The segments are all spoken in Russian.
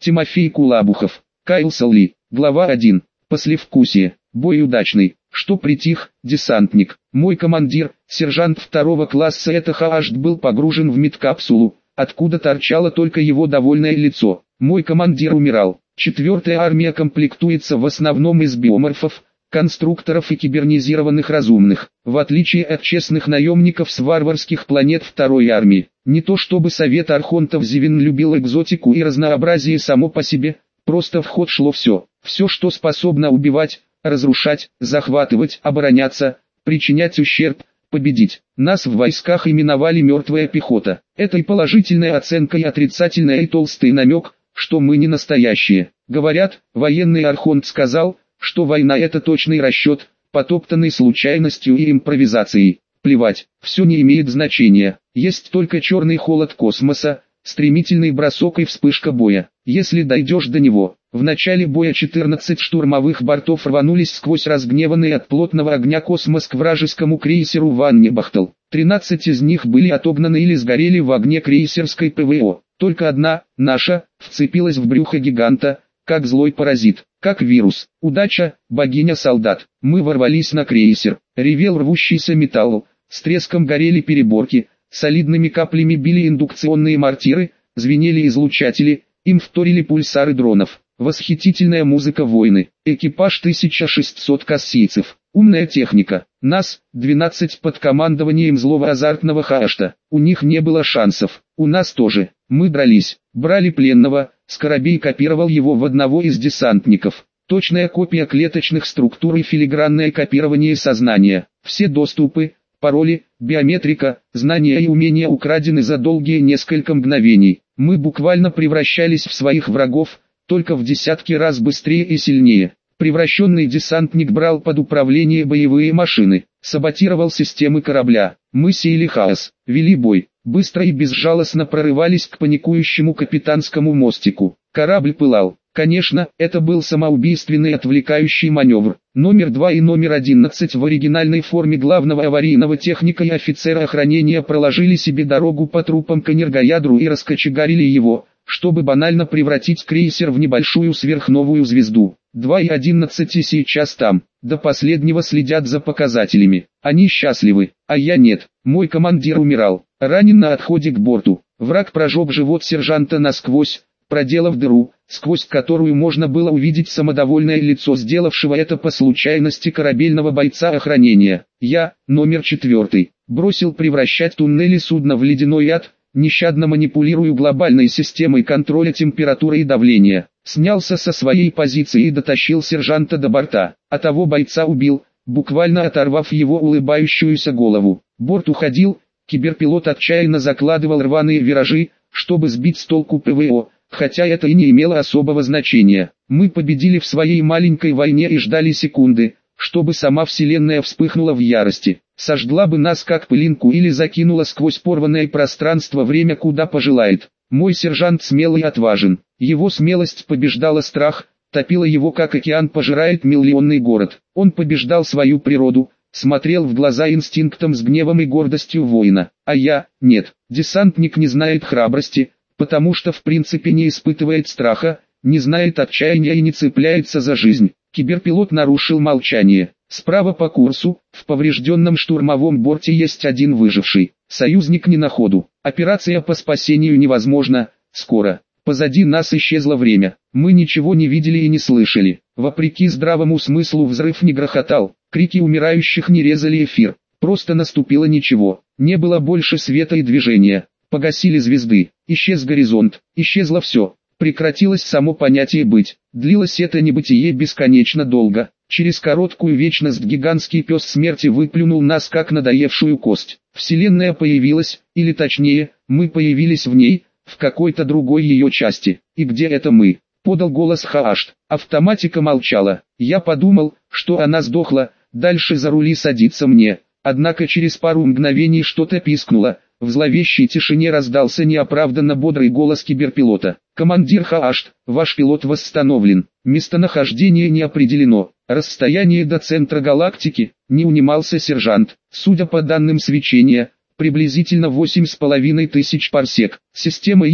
Тимофей Кулабухов. Кайл Салли. Глава 1. Послевкусие. Бой удачный. Что притих, десантник. Мой командир, сержант 2 класса это Хаашт был погружен в медкапсулу, откуда торчало только его довольное лицо. Мой командир умирал. 4-я армия комплектуется в основном из биоморфов, конструкторов и кибернизированных разумных, в отличие от честных наемников с варварских планет 2-й армии. Не то чтобы Совет Архонтов Зевин любил экзотику и разнообразие само по себе, просто в ход шло все, что способно убивать, разрушать, захватывать, обороняться, причинять ущерб, победить. Нас в войсках именовали «мертвая пехота». Это и положительная оценка, и отрицательная, и толстый намек, что мы не настоящие. Говорят, военный Архонт сказал, что война — это точный расчет, потоптанный случайностью и импровизацией. Плевать, все не имеет значения. Есть только черный холод космоса, стремительный бросок и вспышка боя. Если дойдешь до него. В начале боя 14 штурмовых бортов рванулись сквозь разгневанный от плотного огня космос к вражескому крейсеру Ваннебахтел. 13 из них были отогнаны или сгорели в огне крейсерской ПВО. Только одна, наша, вцепилась в брюхо гиганта, как злой паразит, как вирус. Удача, богиня солдат. Мы ворвались на крейсер. Ревел рвущийся металл, с треском горели переборки, солидными каплями били индукционные мортиры, звенели излучатели, им вторили пульсары дронов. Восхитительная музыка войны. Экипаж 1600 кассийцев. Умная техника. Нас, 12 под командованием злого азартного Хаашта. У них не было шансов. У нас тоже. Мы дрались. Брали пленного. Скоробей копировал его в одного из десантников. Точная копия клеточных структур и филигранное копирование сознания. Все доступы, пароли, биометрика, знания и умения украдены за долгие несколько мгновений. Мы буквально превращались в своих врагов, только в десятки раз быстрее и сильнее. Превращенный десантник брал под управление боевые машины, саботировал системы корабля. Мы сеяли хаос, вели бой, быстро и безжалостно прорывались к паникующему капитанскому мостику. Корабль пылал. Конечно, это был самоубийственный отвлекающий маневр. Номер 2 и номер 11 в оригинальной форме главного аварийного техника и офицера охранения проложили себе дорогу по трупам к энергоядру и раскочегарили его, чтобы банально превратить крейсер в небольшую сверхновую звезду. 2 и 11 сейчас там, до последнего следят за показателями. Они счастливы, а я нет. Мой командир умирал, ранен на отходе к борту. Враг прожег живот сержанта насквозь, проделав дыру, сквозь которую можно было увидеть самодовольное лицо сделавшего это по случайности корабельного бойца охранения. Я, номер 4, бросил превращать туннели судна в ледяной ад, нещадно манипулирую глобальной системой контроля температуры и давления. Снялся со своей позиции и дотащил сержанта до борта, а того бойца убил, буквально оторвав его улыбающуюся голову. Борт уходил, киберпилот отчаянно закладывал рваные виражи, чтобы сбить с толку ПВО, хотя это и не имело особого значения. Мы победили в своей маленькой войне и ждали секунды, чтобы сама Вселенная вспыхнула в ярости, сожгла бы нас как пылинку или закинула сквозь порванное пространство время куда пожелает. Мой сержант смелый и отважен, его смелость побеждала страх, топила его как океан пожирает миллионный город. Он побеждал свою природу, смотрел в глаза инстинктом с гневом и гордостью воина, а я, нет. Десантник не знает храбрости, потому что в принципе не испытывает страха, не знает отчаяния и не цепляется за жизнь. Киберпилот нарушил молчание. Справа по курсу, в поврежденном штурмовом борте есть один выживший. Союзник не на ходу. Операция по спасению невозможна, скоро. Позади нас исчезло время. Мы ничего не видели и не слышали. Вопреки здравому смыслу взрыв не грохотал. Крики умирающих не резали эфир. Просто наступило ничего. Не было больше света и движения. Погасили звезды. Исчез горизонт. Исчезло все. Прекратилось само понятие «быть». Длилось это небытие бесконечно долго. Через короткую вечность гигантский пес смерти выплюнул нас как надоевшую кость. Вселенная появилась, или точнее, мы появились в ней, в какой-то другой ее части. И где это мы? Подал голос Хаашт. Автоматика молчала. Я подумал, что она сдохла, дальше за рули садиться мне. Однако через пару мгновений что-то пискнуло. В зловещей тишине раздался неоправданно бодрый голос киберпилота. «Командир Хаашт, ваш пилот восстановлен. Местонахождение не определено. Расстояние до центра галактики», не унимался сержант. «Судя по данным свечения, приблизительно 8500 парсек. Система есть?»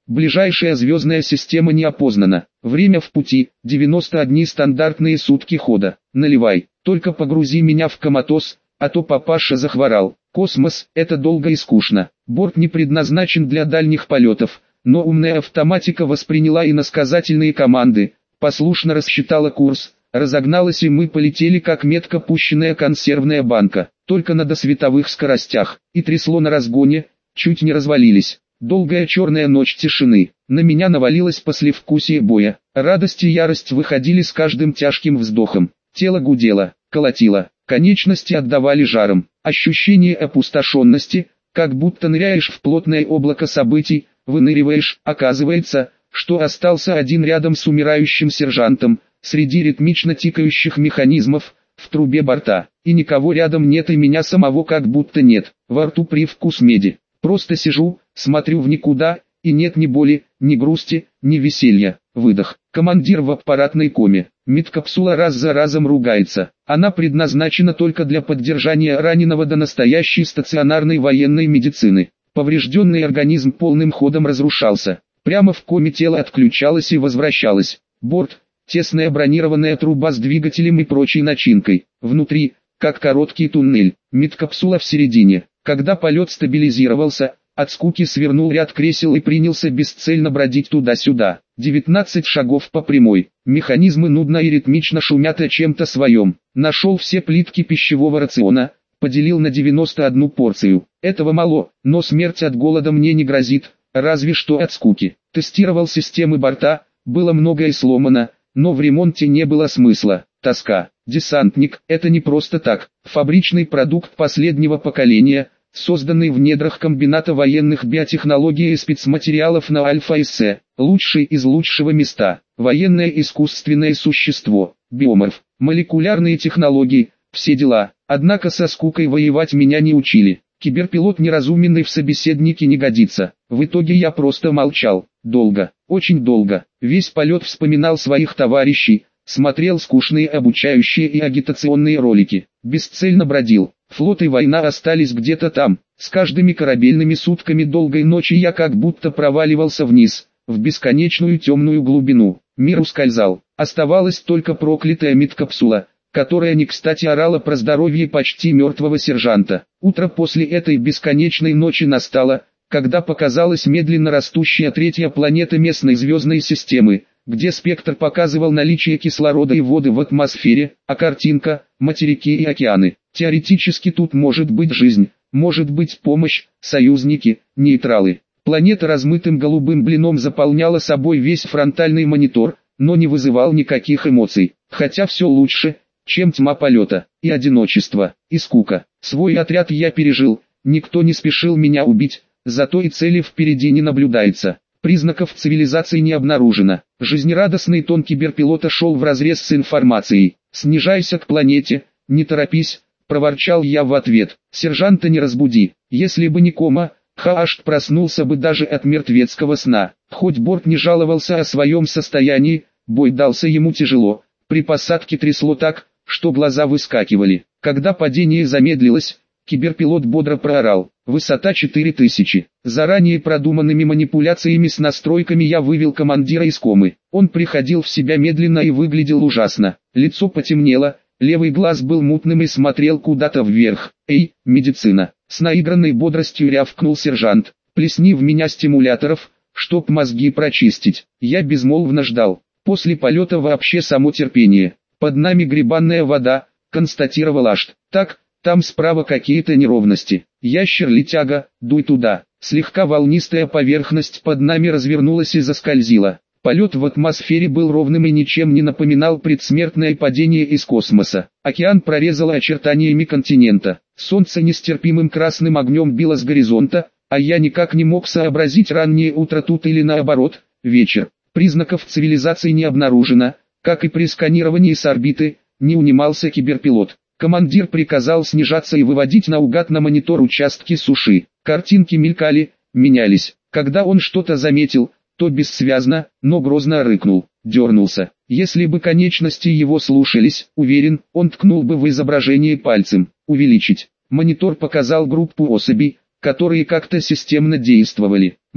Ближайшая звездная система не опознана. Время в пути, 91 стандартные сутки хода. Наливай, только погрузи меня в коматоз, а то папаша захворал. Космос – это долго и скучно. Борт не предназначен для дальних полетов, но умная автоматика восприняла иносказательные команды, послушно рассчитала курс, разогналась, и мы полетели как метко пущенная консервная банка, только на досветовых скоростях, и трясло на разгоне, чуть не развалились. Долгая черная ночь тишины, на меня навалилось послевкусие боя, радость и ярость выходили с каждым тяжким вздохом, тело гудело, колотило, конечности отдавали жаром, ощущение опустошенности, как будто ныряешь в плотное облако событий, выныриваешь, оказывается, что остался один рядом с умирающим сержантом, среди ритмично тикающих механизмов, в трубе борта, и никого рядом нет, и меня самого как будто нет, во рту привкус меди. Просто сижу, смотрю в никуда, и нет ни боли, ни грусти, ни веселья. Выдох. Командир в аппаратной коме. Медкапсула раз за разом ругается. Она предназначена только для поддержания раненого до настоящей стационарной военной медицины. Поврежденный организм полным ходом разрушался. Прямо в коме тело отключалось и возвращалось. Борт, тесная бронированная труба с двигателем и прочей начинкой. Внутри, как короткий туннель, медкапсула в середине. Когда полет стабилизировался, от скуки свернул ряд кресел и принялся бесцельно бродить туда-сюда. 19 шагов по прямой. Механизмы нудно и ритмично шумят о чем-то своем. Нашел все плитки пищевого рациона, поделил на 91 порцию. Этого мало, но смерть от голода мне не грозит, разве что от скуки. Тестировал системы борта, было многое сломано, но в ремонте не было смысла. Тоска. Десантник – это не просто так. Фабричный продукт последнего поколения, созданный в недрах комбината военных биотехнологий и спецматериалов на Альфа-Эссе. Лучший из лучшего места. Военное искусственное существо. Биоморф. Молекулярные технологии. Все дела. Однако со скукой воевать меня не учили. Киберпилот неразуменный в собеседнике не годится. В итоге я просто молчал. Долго. Очень долго. Весь полет вспоминал своих товарищей. Смотрел скучные обучающие и агитационные ролики. Бесцельно бродил. Флот и война остались где-то там. С каждыми корабельными сутками долгой ночи я как будто проваливался вниз, в бесконечную темную глубину. Мир ускользал. Оставалась только проклятая медкапсула, которая не кстати орала про здоровье почти мертвого сержанта. Утро после этой бесконечной ночи настало, когда показалась медленно растущая третья планета местной звездной системы, где спектр показывал наличие кислорода и воды в атмосфере, а картинка – материки и океаны. Теоретически тут может быть жизнь, может быть помощь, союзники, нейтралы. Планета размытым голубым блином заполняла собой весь фронтальный монитор, но не вызывал никаких эмоций. Хотя все лучше, чем тьма полета, и одиночество, и скука. Свой отряд я пережил, никто не спешил меня убить, зато и цели впереди не наблюдается. Признаков цивилизации не обнаружено. Жизнерадостный тон киберпилота шел вразрез с информацией. «Снижайся к планете, не торопись», — проворчал я в ответ. «Сержанта не разбуди. Если бы не кома, Хаашт проснулся бы даже от мертвецкого сна». Хоть борт не жаловался о своем состоянии, бой дался ему тяжело. При посадке трясло так, что глаза выскакивали. Когда падение замедлилось, киберпилот бодро проорал. Высота 4000. Заранее продуманными манипуляциями с настройками я вывел командира из комы. Он приходил в себя медленно и выглядел ужасно. Лицо потемнело, левый глаз был мутным и смотрел куда-то вверх. «Эй, медицина!» С наигранной бодростью рявкнул сержант. «Плесни в меня стимуляторов, чтоб мозги прочистить». Я безмолвно ждал. После полета вообще само терпение. «Под нами грибанная вода», констатировал Ашт. «Так, там справа какие-то неровности. Ящер-летяга, дуй туда». Слегка волнистая поверхность под нами развернулась и заскользила. Полет в атмосфере был ровным и ничем не напоминал предсмертное падение из космоса. Океан прорезало очертаниями континента. Солнце нестерпимым красным огнем било с горизонта, а я никак не мог сообразить, раннее утро тут или наоборот, вечер. Признаков цивилизации не обнаружено, как и при сканировании с орбиты, не унимался киберпилот. Командир приказал снижаться и выводить наугад на монитор участки суши. Картинки мелькали, менялись. Когда он что-то заметил, то бессвязно, но грозно рыкнул, дернулся. Если бы конечности его слушались, уверен, он ткнул бы в изображение пальцем. Увеличить. Монитор показал группу особей, которые как-то системно действовали.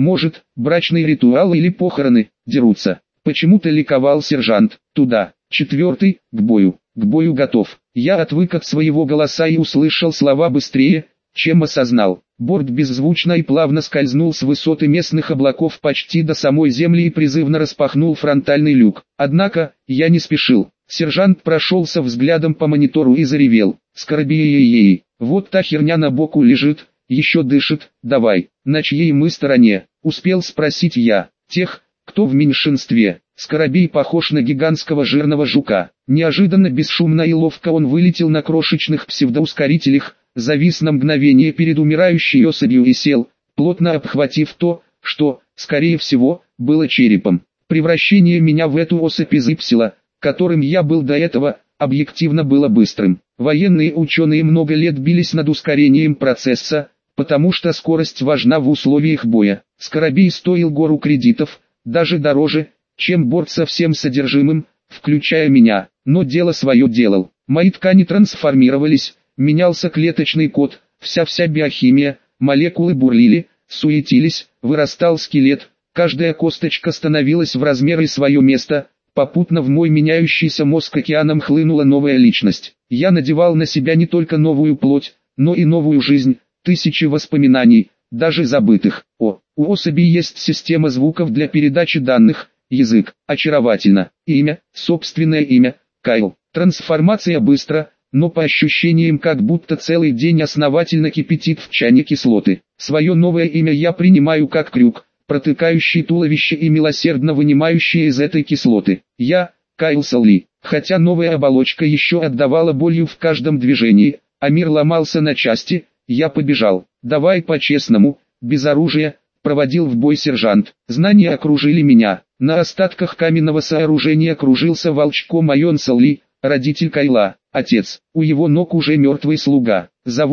Может, брачный ритуал или похороны, дерутся. Почему-то ликовал сержант. Туда. 4. К бою. К бою готов. Я отвык от своего голоса и услышал слова быстрее, чем осознал. Борт беззвучно и плавно скользнул с высоты местных облаков почти до самой земли и призывно распахнул фронтальный люк. Однако, я не спешил. Сержант прошелся взглядом по монитору и заревел. Скоробей, вот та херня на боку лежит, еще дышит, давай. На чьей мы стороне? Успел спросить я. Тех, кто в меньшинстве. Скоробей похож на гигантского жирного жука. Неожиданно бесшумно и ловко он вылетел на крошечных псевдоускорителях, завис на мгновение перед умирающей особью и сел, плотно обхватив то, что, скорее всего, было черепом. Превращение меня в эту особь из Ипсила, которым я был до этого, объективно было быстрым. Военные ученые много лет бились над ускорением процесса, потому что скорость важна в условиях боя. Скоробей стоил гору кредитов, даже дороже, чем борт со всем содержимым, включая меня, но дело свое делал. Мои ткани трансформировались, менялся клеточный код, вся биохимия, молекулы бурлили, суетились, вырастал скелет, каждая косточка становилась в размер и свое место, попутно в мой меняющийся мозг океаном хлынула новая личность. Я надевал на себя не только новую плоть, но и новую жизнь, тысячи воспоминаний, даже забытых. У особей есть система звуков для передачи данных, язык, очаровательно, имя, собственное имя, Кайл. Трансформация быстро, но по ощущениям как будто целый день основательно кипятит в чане кислоты. Свое новое имя я принимаю как крюк, протыкающий туловище и милосердно вынимающий из этой кислоты. Я, Кайл Салли, хотя новая оболочка еще отдавала болью в каждом движении, а мир ломался на части, я побежал. Давай по-честному, без оружия, проводил в бой сержант. Знания окружили меня. На остатках каменного сооружения кружился волчком Айон Салли, родитель Кайла, отец. У его ног уже мертвый слуга.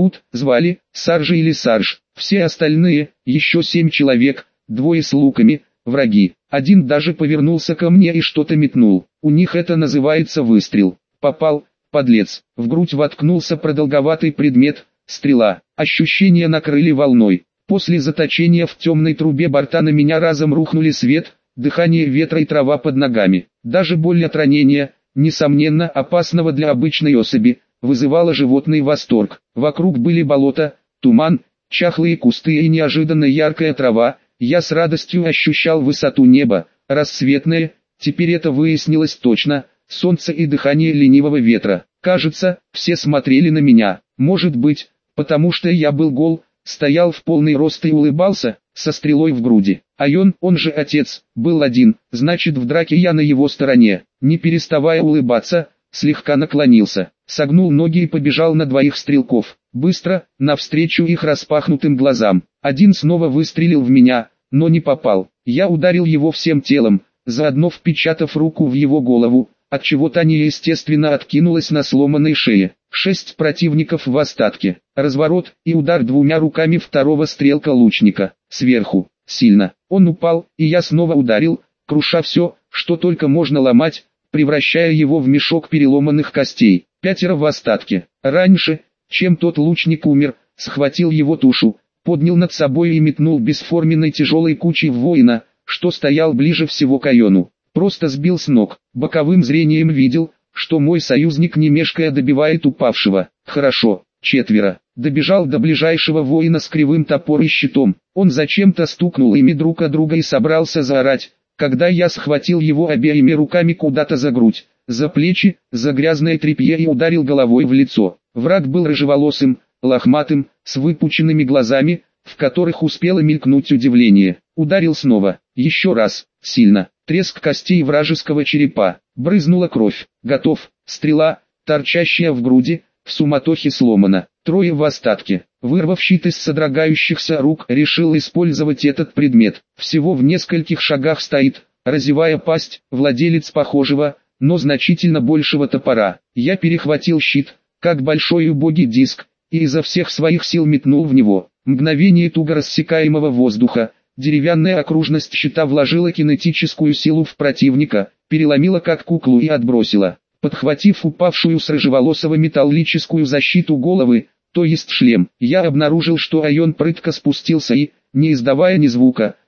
Звали, Саржи или Сарж. Все остальные, еще 7 человек, 2 с луками, враги. Один даже повернулся ко мне и что-то метнул. У них это называется выстрел. Попал, подлец. В грудь воткнулся продолговатый предмет, стрела. Ощущения накрыли волной. После заточения в темной трубе борта на меня разом рухнули свет, дыхание ветра и трава под ногами. Даже боль от ранения, несомненно опасного для обычной особи, вызывала животный восторг. Вокруг были болота, туман, чахлые кусты и неожиданно яркая трава. Я с радостью ощущал высоту неба, рассветное, теперь это выяснилось точно, солнце и дыхание ленивого ветра. Кажется, все смотрели на меня. Может быть, потому что я был гол, стоял в полный рост и улыбался, со стрелой в груди. Айон, он же отец, был один, значит в драке я на его стороне. Не переставая улыбаться, слегка наклонился, согнул ноги и побежал на 2 стрелков. Быстро, навстречу их распахнутым глазам. Один снова выстрелил в меня, но не попал. Я ударил его всем телом, заодно впечатав руку в его голову, отчего та неестественно откинулась на сломанной шее. 6 противников в остатке. Разворот и удар 2 руками второго стрелка-лучника. Сверху, сильно. Он упал, и я снова ударил, круша все, что только можно ломать, превращая его в мешок переломанных костей. 5 в остатке. Раньше, чем тот лучник умер, схватил его тушу, поднял над собой и метнул бесформенной тяжелой кучей в воина, что стоял ближе всего к Айону. Просто сбил с ног. Боковым зрением видел, что мой союзник не мешкая добивает упавшего. Хорошо, 4. Добежал до ближайшего воина с кривым топором и щитом. Он зачем-то стукнул ими друг о друга и собрался заорать, когда я схватил его обеими руками куда-то за грудь, за плечи, за грязное тряпье и ударил головой в лицо. Враг был рыжеволосым, лохматым, с выпученными глазами, в которых успело мелькнуть удивление. Ударил снова, еще раз, сильно. Треск костей вражеского черепа. Брызнула кровь. Готов. Стрела, торчащая в груди, в суматохе сломана. 3 в остатке. Вырвав щит из содрогающихся рук, решил использовать этот предмет. Всего в нескольких шагах стоит, разевая пасть, владелец похожего, но значительно большего топора. Я перехватил щит, как большой убогий диск, и изо всех своих сил метнул в него. Мгновение туго рассекаемого воздуха. Деревянная окружность щита вложила кинетическую силу в противника, переломила как куклу и отбросила. Подхватив упавшую с рыжеволосого металлическую защиту головы, то есть шлем, я обнаружил, что Айон прытко спустился и, не издавая ни звука,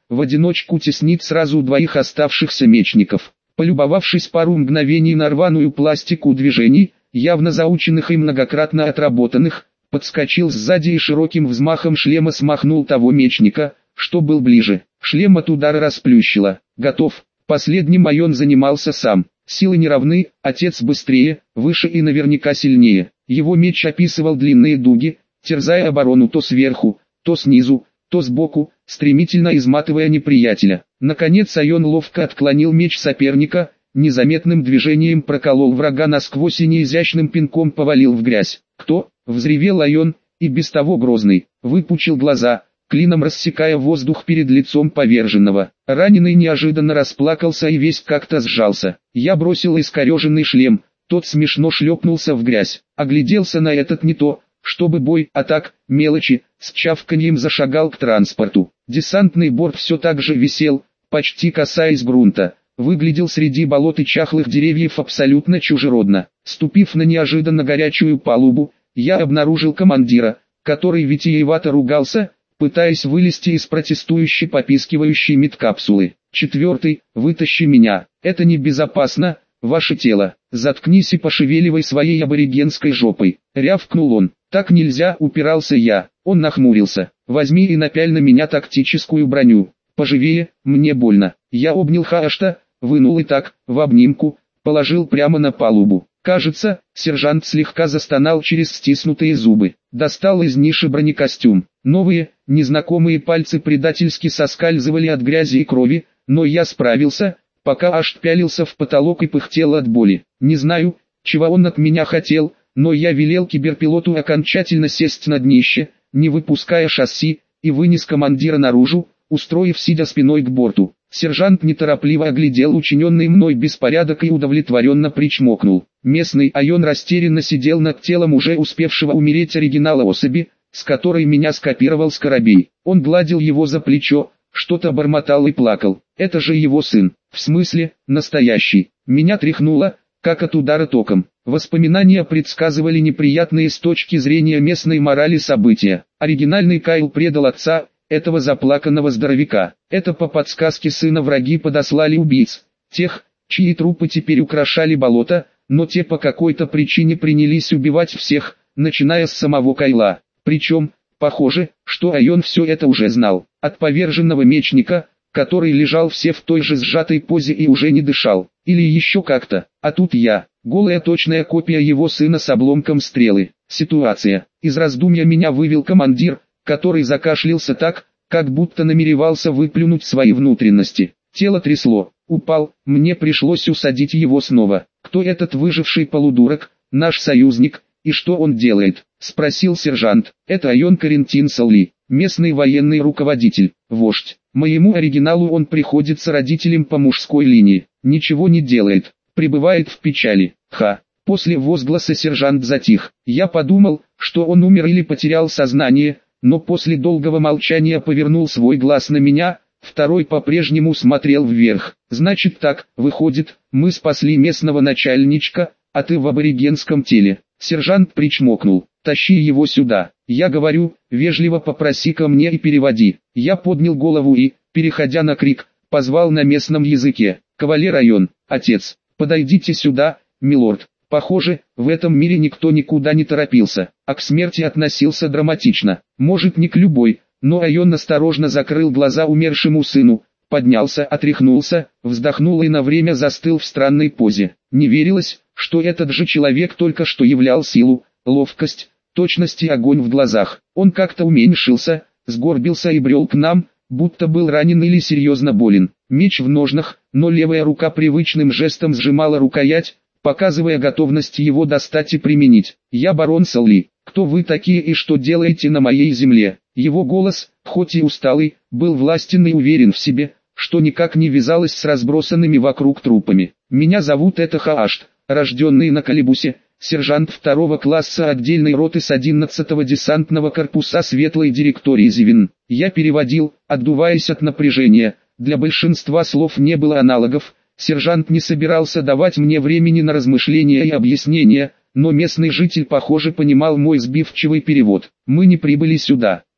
в одиночку теснить сразу двоих оставшихся мечников. Полюбовавшись пару мгновений на рваную пластику движений, явно заученных и многократно отработанных, подскочил сзади и широким взмахом шлема смахнул того мечника, что был ближе. Шлем от удара расплющило. Готов. Последним Айон занимался сам. Силы не равны, отец быстрее, выше и наверняка сильнее. Его меч описывал длинные дуги, терзая оборону то сверху, то снизу, то сбоку, стремительно изматывая неприятеля. Наконец Айон ловко отклонил меч соперника, незаметным движением проколол врага насквозь и неизящным пинком повалил в грязь. «Кто?» — взревел Айон, и без того грозный, выпучил глаза, клином рассекая воздух перед лицом поверженного. Раненый неожиданно расплакался и весь как-то сжался. Я бросил искореженный шлем, тот смешно шлепнулся в грязь. Огляделся на этот не то, чтобы бой, а так, мелочи, с чавканьем зашагал к транспорту. Десантный борт все так же висел, почти касаясь грунта. Выглядел среди болот и чахлых деревьев абсолютно чужеродно. Ступив на неожиданно горячую палубу, я обнаружил командира, который витиевато ругался, пытаясь вылезти из протестующей попискивающей медкапсулы. «Четвертый, вытащи меня, это небезопасно, ваше тело, заткнись и пошевеливай своей аборигенской жопой», — рявкнул он. «Так нельзя», — упирался я. Он нахмурился. «Возьми и напяль на меня тактическую броню. Поживее, мне больно». Я обнял Хаашта, вынул и так, в обнимку, положил прямо на палубу. Кажется, сержант слегка застонал через стиснутые зубы. Достал из ниши бронекостюм. Новые, незнакомые пальцы предательски соскальзывали от грязи и крови, но я справился, пока Ашт пялился в потолок и пыхтел от боли. Не знаю, чего он от меня хотел, но я велел киберпилоту окончательно сесть на днище, не выпуская шасси, и вынес командира наружу, устроив сидя спиной к борту. Сержант неторопливо оглядел учиненный мной беспорядок и удовлетворенно причмокнул. Местный Айон растерянно сидел над телом уже успевшего умереть оригинала особи, с которой меня скопировал Скоробей. Он гладил его за плечо, что-то бормотал и плакал. Это же его сын. В смысле, настоящий. Меня тряхнуло, как от удара током. Воспоминания предсказывали неприятные с точки зрения местной морали события. Оригинальный Кайл предал отца, этого заплаканного здоровяка. Это по подсказке сына враги подослали убийц. Тех, чьи трупы теперь украшали болото, но те по какой-то причине принялись убивать всех, начиная с самого Кайла. Причем, похоже, что Айон все это уже знал. От поверженного мечника, который лежал все в той же сжатой позе и уже не дышал. Или еще как-то. А тут я, голая точная копия его сына с обломком стрелы. Ситуация. Из раздумья меня вывел командир, который закашлялся так, как будто намеревался выплюнуть свои внутренности. Тело трясло. Упал, мне пришлось усадить его снова. «Кто этот выживший полудурок, наш союзник, и что он делает?» — спросил сержант. «Это Айон Карентин Салли, местный военный руководитель, вождь. Моему оригиналу он приходится родителям по мужской линии. Ничего не делает, пребывает в печали. Ха». После возгласа сержант затих. Я подумал, что он умер или потерял сознание, но после долгого молчания повернул свой глаз на меня, второй по-прежнему смотрел вверх. «Значит так, выходит, мы спасли местного начальничка, а ты в аборигенском теле». Сержант причмокнул. «Тащи его сюда». Я говорю, вежливо попроси ко мне и переводи. Я поднял голову и, переходя на крик, позвал на местном языке. «Кавалер Айон, отец, подойдите сюда, милорд». Похоже, в этом мире никто никуда не торопился, а к смерти относился драматично. Может, не к любой, но Айон осторожно закрыл глаза умершему сыну, поднялся, отряхнулся, вздохнул и на время застыл в странной позе. Не верилось, что этот же человек только что являл силу, ловкость, точность и огонь в глазах. Он как-то уменьшился, сгорбился и брел к нам, будто был ранен или серьезно болен. Меч в ножнах, но левая рука привычным жестом сжимала рукоять, показывая готовность его достать и применить. «Я барон Салли. Кто вы такие и что делаете на моей земле?» Его голос, хоть и усталый, был властен и уверен в себе, что никак не вязалось с разбросанными вокруг трупами. «Меня зовут Хаашт, рожденный на Калибусе, сержант второго класса отдельной роты с 11-го десантного корпуса Светлой директории Зивин». Я переводил, отдуваясь от напряжения. Для большинства слов не было аналогов. Сержант не собирался давать мне времени на размышления и объяснения, но местный житель, похоже, понимал мой сбивчивый перевод. «Мы не прибыли сюда,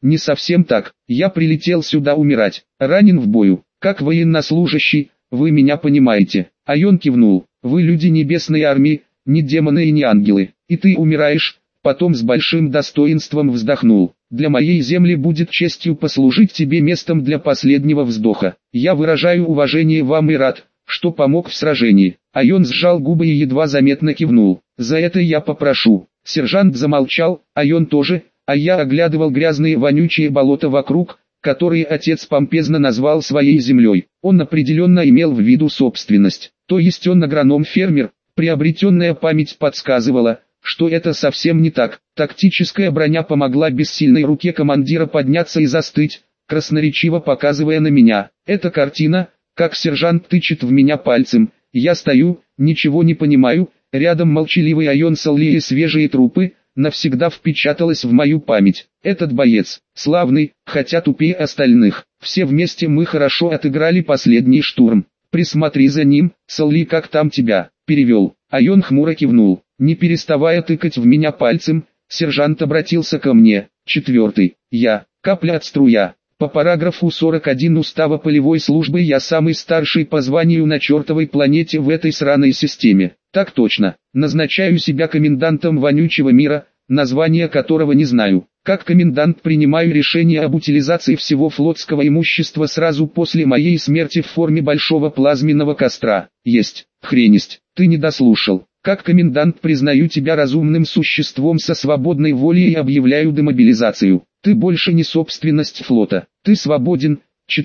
Не совсем так, я прилетел сюда умирать, ранен в бою, как военнослужащий, вы меня понимаете. Айон кивнул, вы люди небесной армии, не демоны и не ангелы, и ты умираешь, потом с большим достоинством вздохнул. Для моей земли будет честью послужить тебе местом для последнего вздоха. Я выражаю уважение вам и рад, что помог в сражении. Айон сжал губы и едва заметно кивнул. За это я попрошу. Сержант замолчал, Айон тоже, а я оглядывал грязные вонючие болота вокруг, которые отец помпезно назвал своей землей. Он определенно имел в виду собственность, то есть он агроном-фермер. Приобретенная память подсказывала, что это совсем не так. Тактическая броня помогла бессильной руке командира подняться и застыть, красноречиво показывая на меня. Эта картина, как сержант тычет в меня пальцем, я стою, ничего не понимаю, рядом молчаливый Айон Салли и свежие трупы, навсегда впечаталась в мою память. Этот боец, славный, хотя тупее остальных. Все вместе мы хорошо отыграли последний штурм. Присмотри за ним, Салли, как там тебя, перевел. Айон хмуро кивнул, не переставая тыкать в меня пальцем, сержант обратился ко мне. 4. Я, капля от струя. По параграфу 41 Устава полевой службы я самый старший по званию на чертовой планете в этой сраной системе. Так точно, назначаю себя комендантом вонючего мира, название которого не знаю. Как комендант принимаю решение об утилизации всего флотского имущества сразу после моей смерти в форме большого плазменного костра. Есть, хренесть, ты не дослушал. Как комендант признаю тебя разумным существом со свободной волей и объявляю демобилизацию. Ты больше не собственность флота, ты свободен.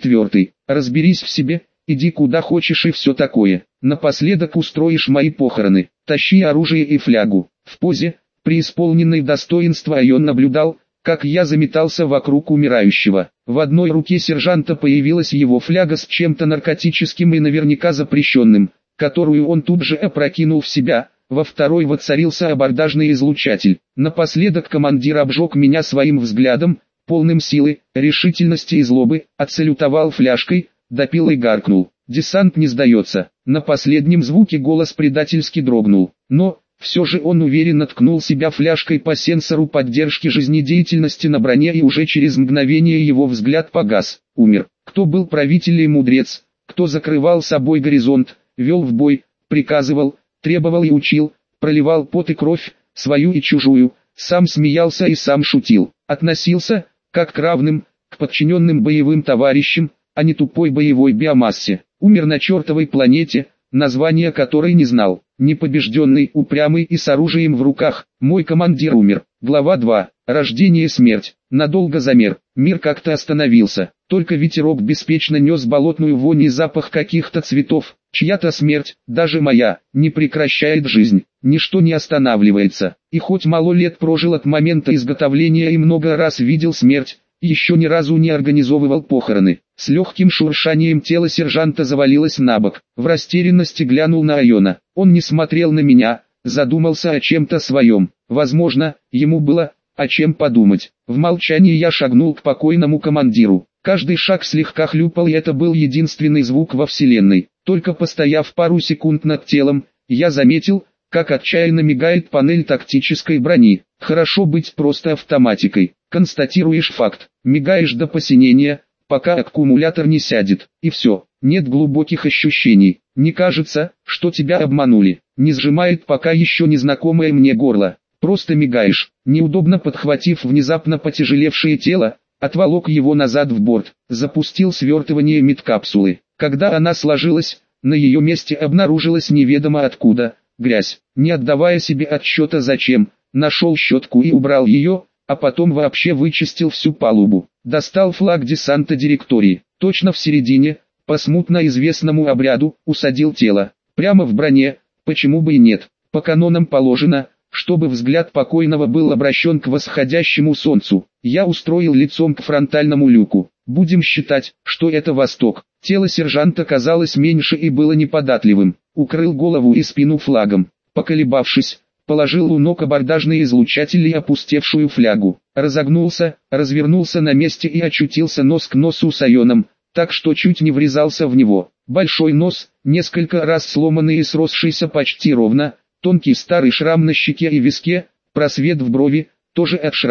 4. Разберись в себе, иди куда хочешь и все такое. Напоследок устроишь мои похороны, тащи оружие и флягу. В позе, преисполненной достоинства, Айон наблюдал, как я заметался вокруг умирающего. В одной руке сержанта появилась его фляга с чем-то наркотическим и наверняка запрещенным, которую он тут же опрокинул в себя, во второй воцарился абордажный излучатель. Напоследок командир обжег меня своим взглядом, полным силы, решительности и злобы, отсалютовал фляжкой, допил и гаркнул. Десант не сдается. На последнем звуке голос предательски дрогнул, но все же он уверенно ткнул себя фляжкой по сенсору поддержки жизнедеятельности на броне, и уже через мгновение его взгляд погас. Умер. Кто был правитель и мудрец, кто закрывал собой горизонт, вел в бой, приказывал, требовал и учил, проливал пот и кровь, свою и чужую, сам смеялся и сам шутил, относился, как к равным, к подчиненным боевым товарищам, а не тупой боевой биомассе. Умер на чертовой планете, название которой не знал, непобежденный, упрямый и с оружием в руках. Мой командир умер. Глава 2. Рождение и смерть. Надолго замер. Мир как-то остановился. Только ветерок беспечно нес болотную вонь и запах каких-то цветов. Чья-то смерть, даже моя, не прекращает жизнь. Ничто не останавливается. И хоть мало лет прожил от момента изготовления и много раз видел смерть, еще ни разу не организовывал похороны. С легким шуршанием тело сержанта завалилось на бок. В растерянности глянул на Айона. Он не смотрел на меня, задумался о чем-то своем. Возможно, ему было о чем подумать. В молчании я шагнул к покойному командиру. Каждый шаг слегка хлюпал, и это был единственный звук во вселенной. Только постояв пару секунд над телом, я заметил, как отчаянно мигает панель тактической брони. Хорошо быть просто автоматикой. Констатируешь факт, мигаешь до посинения, пока аккумулятор не сядет, и все. Нет глубоких ощущений, не кажется, что тебя обманули, не сжимает пока еще незнакомое мне горло. Просто мигаешь. Неудобно подхватив внезапно потяжелевшее тело, отволок его назад в борт, запустил свертывание медкапсулы. Когда она сложилась, на ее месте обнаружилась неведомо откуда грязь. Не отдавая себе отсчета зачем, нашел щетку и убрал ее, а потом вообще вычистил всю палубу. Достал флаг десанта директории, точно в середине, по смутно известному обряду, усадил тело. Прямо в броне, почему бы и нет, по канонам положено, чтобы взгляд покойного был обращен к восходящему солнцу. Я устроил лицом к фронтальному люку. Будем считать, что это восток. Тело сержанта казалось меньше и было неподатливым. Укрыл голову и спину флагом. Поколебавшись, положил у ног абордажный излучатель и опустевшую флягу. Разогнулся, развернулся на месте и очутился нос к носу с Айоном, так что чуть не врезался в него. Большой нос, несколько раз сломанный и сросшийся почти ровно, тонкий старый шрам на щеке и виске, просвет в брови, тоже от шрама.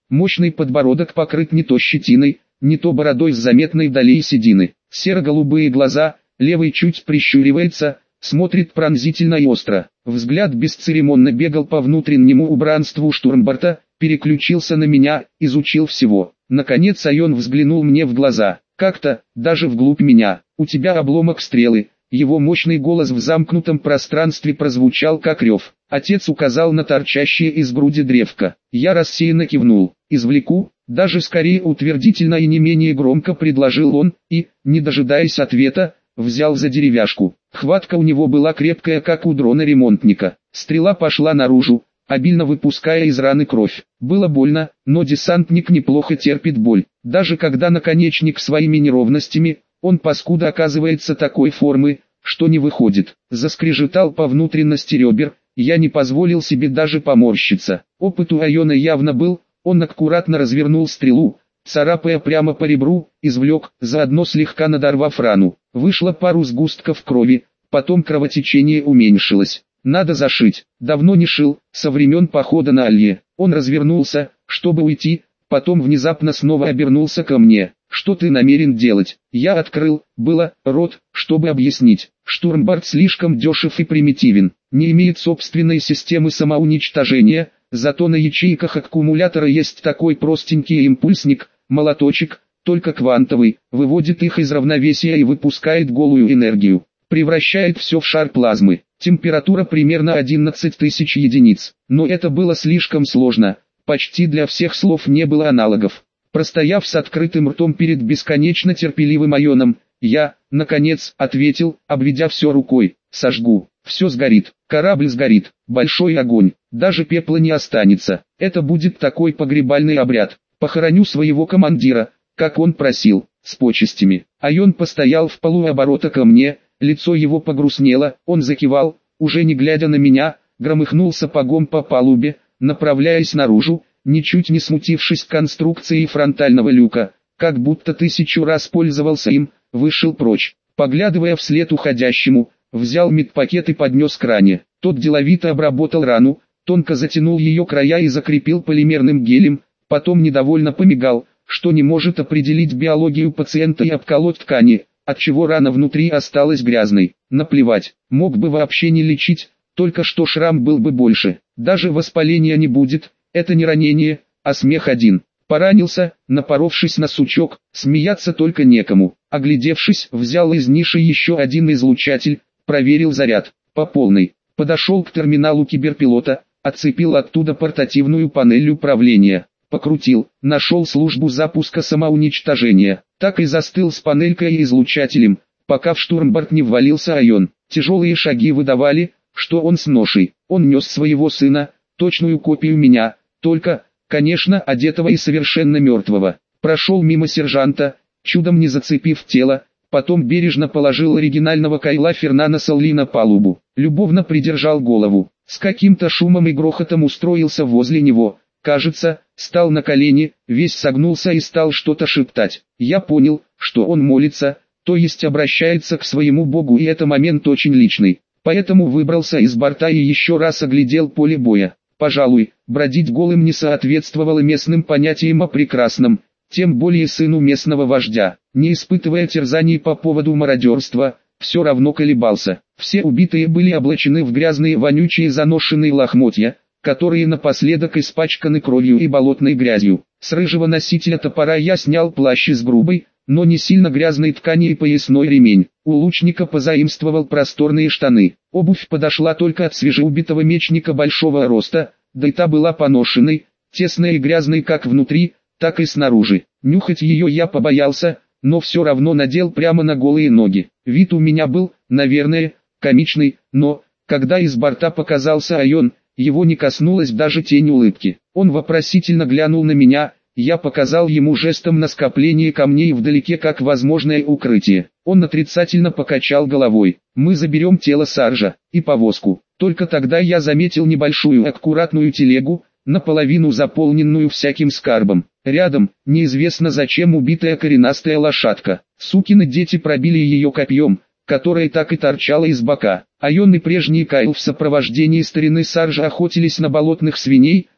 Мощный подбородок покрыт не то щетиной, не то бородой с заметной долей седины. Серо-голубые глаза, левый чуть прищуривается, смотрит пронзительно и остро. Взгляд бесцеремонно бегал по внутреннему убранству Штурмбарта, переключился на меня, изучил всего. Наконец Айон взглянул мне в глаза, как-то, даже вглубь меня. «У тебя обломок стрелы». Его мощный голос в замкнутом пространстве прозвучал как рев. Отец указал на торчащее из груди древко. Я рассеянно кивнул. «Извлеку», даже скорее утвердительно и не менее громко предложил он, и, не дожидаясь ответа, взял за деревяшку. Хватка у него была крепкая, как у дрона-ремонтника. Стрела пошла наружу, обильно выпуская из раны кровь. Было больно, но десантник неплохо терпит боль. Даже когда наконечник своими неровностями, он паскуда оказывается такой формы, что не выходит. Заскрежетал по внутренности ребер, я не позволил себе даже поморщиться. Опыт у Айона явно был, он аккуратно развернул стрелу, царапая прямо по ребру, извлек, заодно слегка надорвав рану. Вышло пару сгустков крови, потом кровотечение уменьшилось. Надо зашить. Давно не шил, со времен похода на Алье. Он развернулся, чтобы уйти, потом внезапно снова обернулся ко мне. «Что ты намерен делать?» Я открыл, рот, чтобы объяснить. Штурмбарт слишком дешев и примитивен, не имеет собственной системы самоуничтожения, зато на ячейках аккумулятора есть такой простенький импульсник, молоточек, только квантовый, выводит их из равновесия и выпускает голую энергию. Превращает все в шар плазмы. Температура примерно 11 тысяч единиц. Но это было слишком сложно, почти для всех слов не было аналогов. Простояв с открытым ртом перед бесконечно терпеливым Айоном, я, наконец, ответил, обведя все рукой: «Сожгу, все сгорит, корабль сгорит, большой огонь, даже пепла не останется. Это будет такой погребальный обряд. Похороню своего командира, как он просил, с почестями». Айон постоял в полуоборота ко мне, лицо его погрустнело, он закивал, уже не глядя на меня, громыхнул сапогом по палубе, направляясь наружу, ничуть не смутившись конструкцией фронтального люка, как будто 1000 раз пользовался им, вышел прочь. Поглядывая вслед уходящему, взял медпакет и поднес к ране. Тот деловито обработал рану, тонко затянул ее края и закрепил полимерным гелем, потом недовольно помигал, что не может определить биологию пациента и обколоть ткани, отчего рана внутри осталась грязной. Наплевать, мог бы вообще не лечить, только что шрам был бы больше. Даже воспаления не будет. Это не ранение, а смех один. Поранился, напоровшись на сучок, смеяться только некому. Оглядевшись, взял из ниши еще один излучатель, проверил заряд, по полной. Подошел к терминалу киберпилота, отцепил оттуда портативную панель управления. Покрутил, нашел службу запуска самоуничтожения. Так и застыл с панелькой и излучателем, пока в штурмбарт не ввалился Айон. Тяжелые шаги выдавали, что он с ношей. Он нес своего сына, точную копию меня, только, конечно, одетого и совершенно мертвого. Прошел мимо сержанта, чудом не зацепив тело, потом бережно положил оригинального Кайла Фернана Солли на палубу. Любовно придержал голову, с каким-то шумом и грохотом устроился возле него. Кажется, стал на колени, весь согнулся и стал что-то шептать. Я понял, что он молится, то есть обращается к своему богу, и это момент очень личный. Поэтому выбрался из борта и еще раз оглядел поле боя. Пожалуй, бродить голым не соответствовало местным понятиям о прекрасном, тем более сыну местного вождя. Не испытывая терзаний по поводу мародерства, все равно колебался. Все убитые были облачены в грязные вонючие заношенные лохмотья, которые напоследок испачканы кровью и болотной грязью. С рыжего носителя топора я снял плащ из грубой, но не сильно грязной ткани и поясной ремень. У лучника позаимствовал просторные штаны. Обувь подошла только от свежеубитого мечника большого роста, да и та была поношенной, тесной и грязной как внутри, так и снаружи. Нюхать ее я побоялся, но все равно надел прямо на голые ноги. Вид у меня был, наверное, комичный, но, когда из борта показался Айон, его не коснулась даже тень улыбки. Он вопросительно глянул на меня, я показал ему жестом на скопление камней вдалеке как возможное укрытие. Он отрицательно покачал головой. «Мы заберем тело Саржа и повозку». Только тогда я заметил небольшую аккуратную телегу, наполовину заполненную всяким скарбом. Рядом, неизвестно зачем, убитая коренастая лошадка. Сукины дети пробили ее копьем, которое так и торчало из бока. Айон и прежний Кайл в сопровождении старины Саржа охотились на болотных свиней,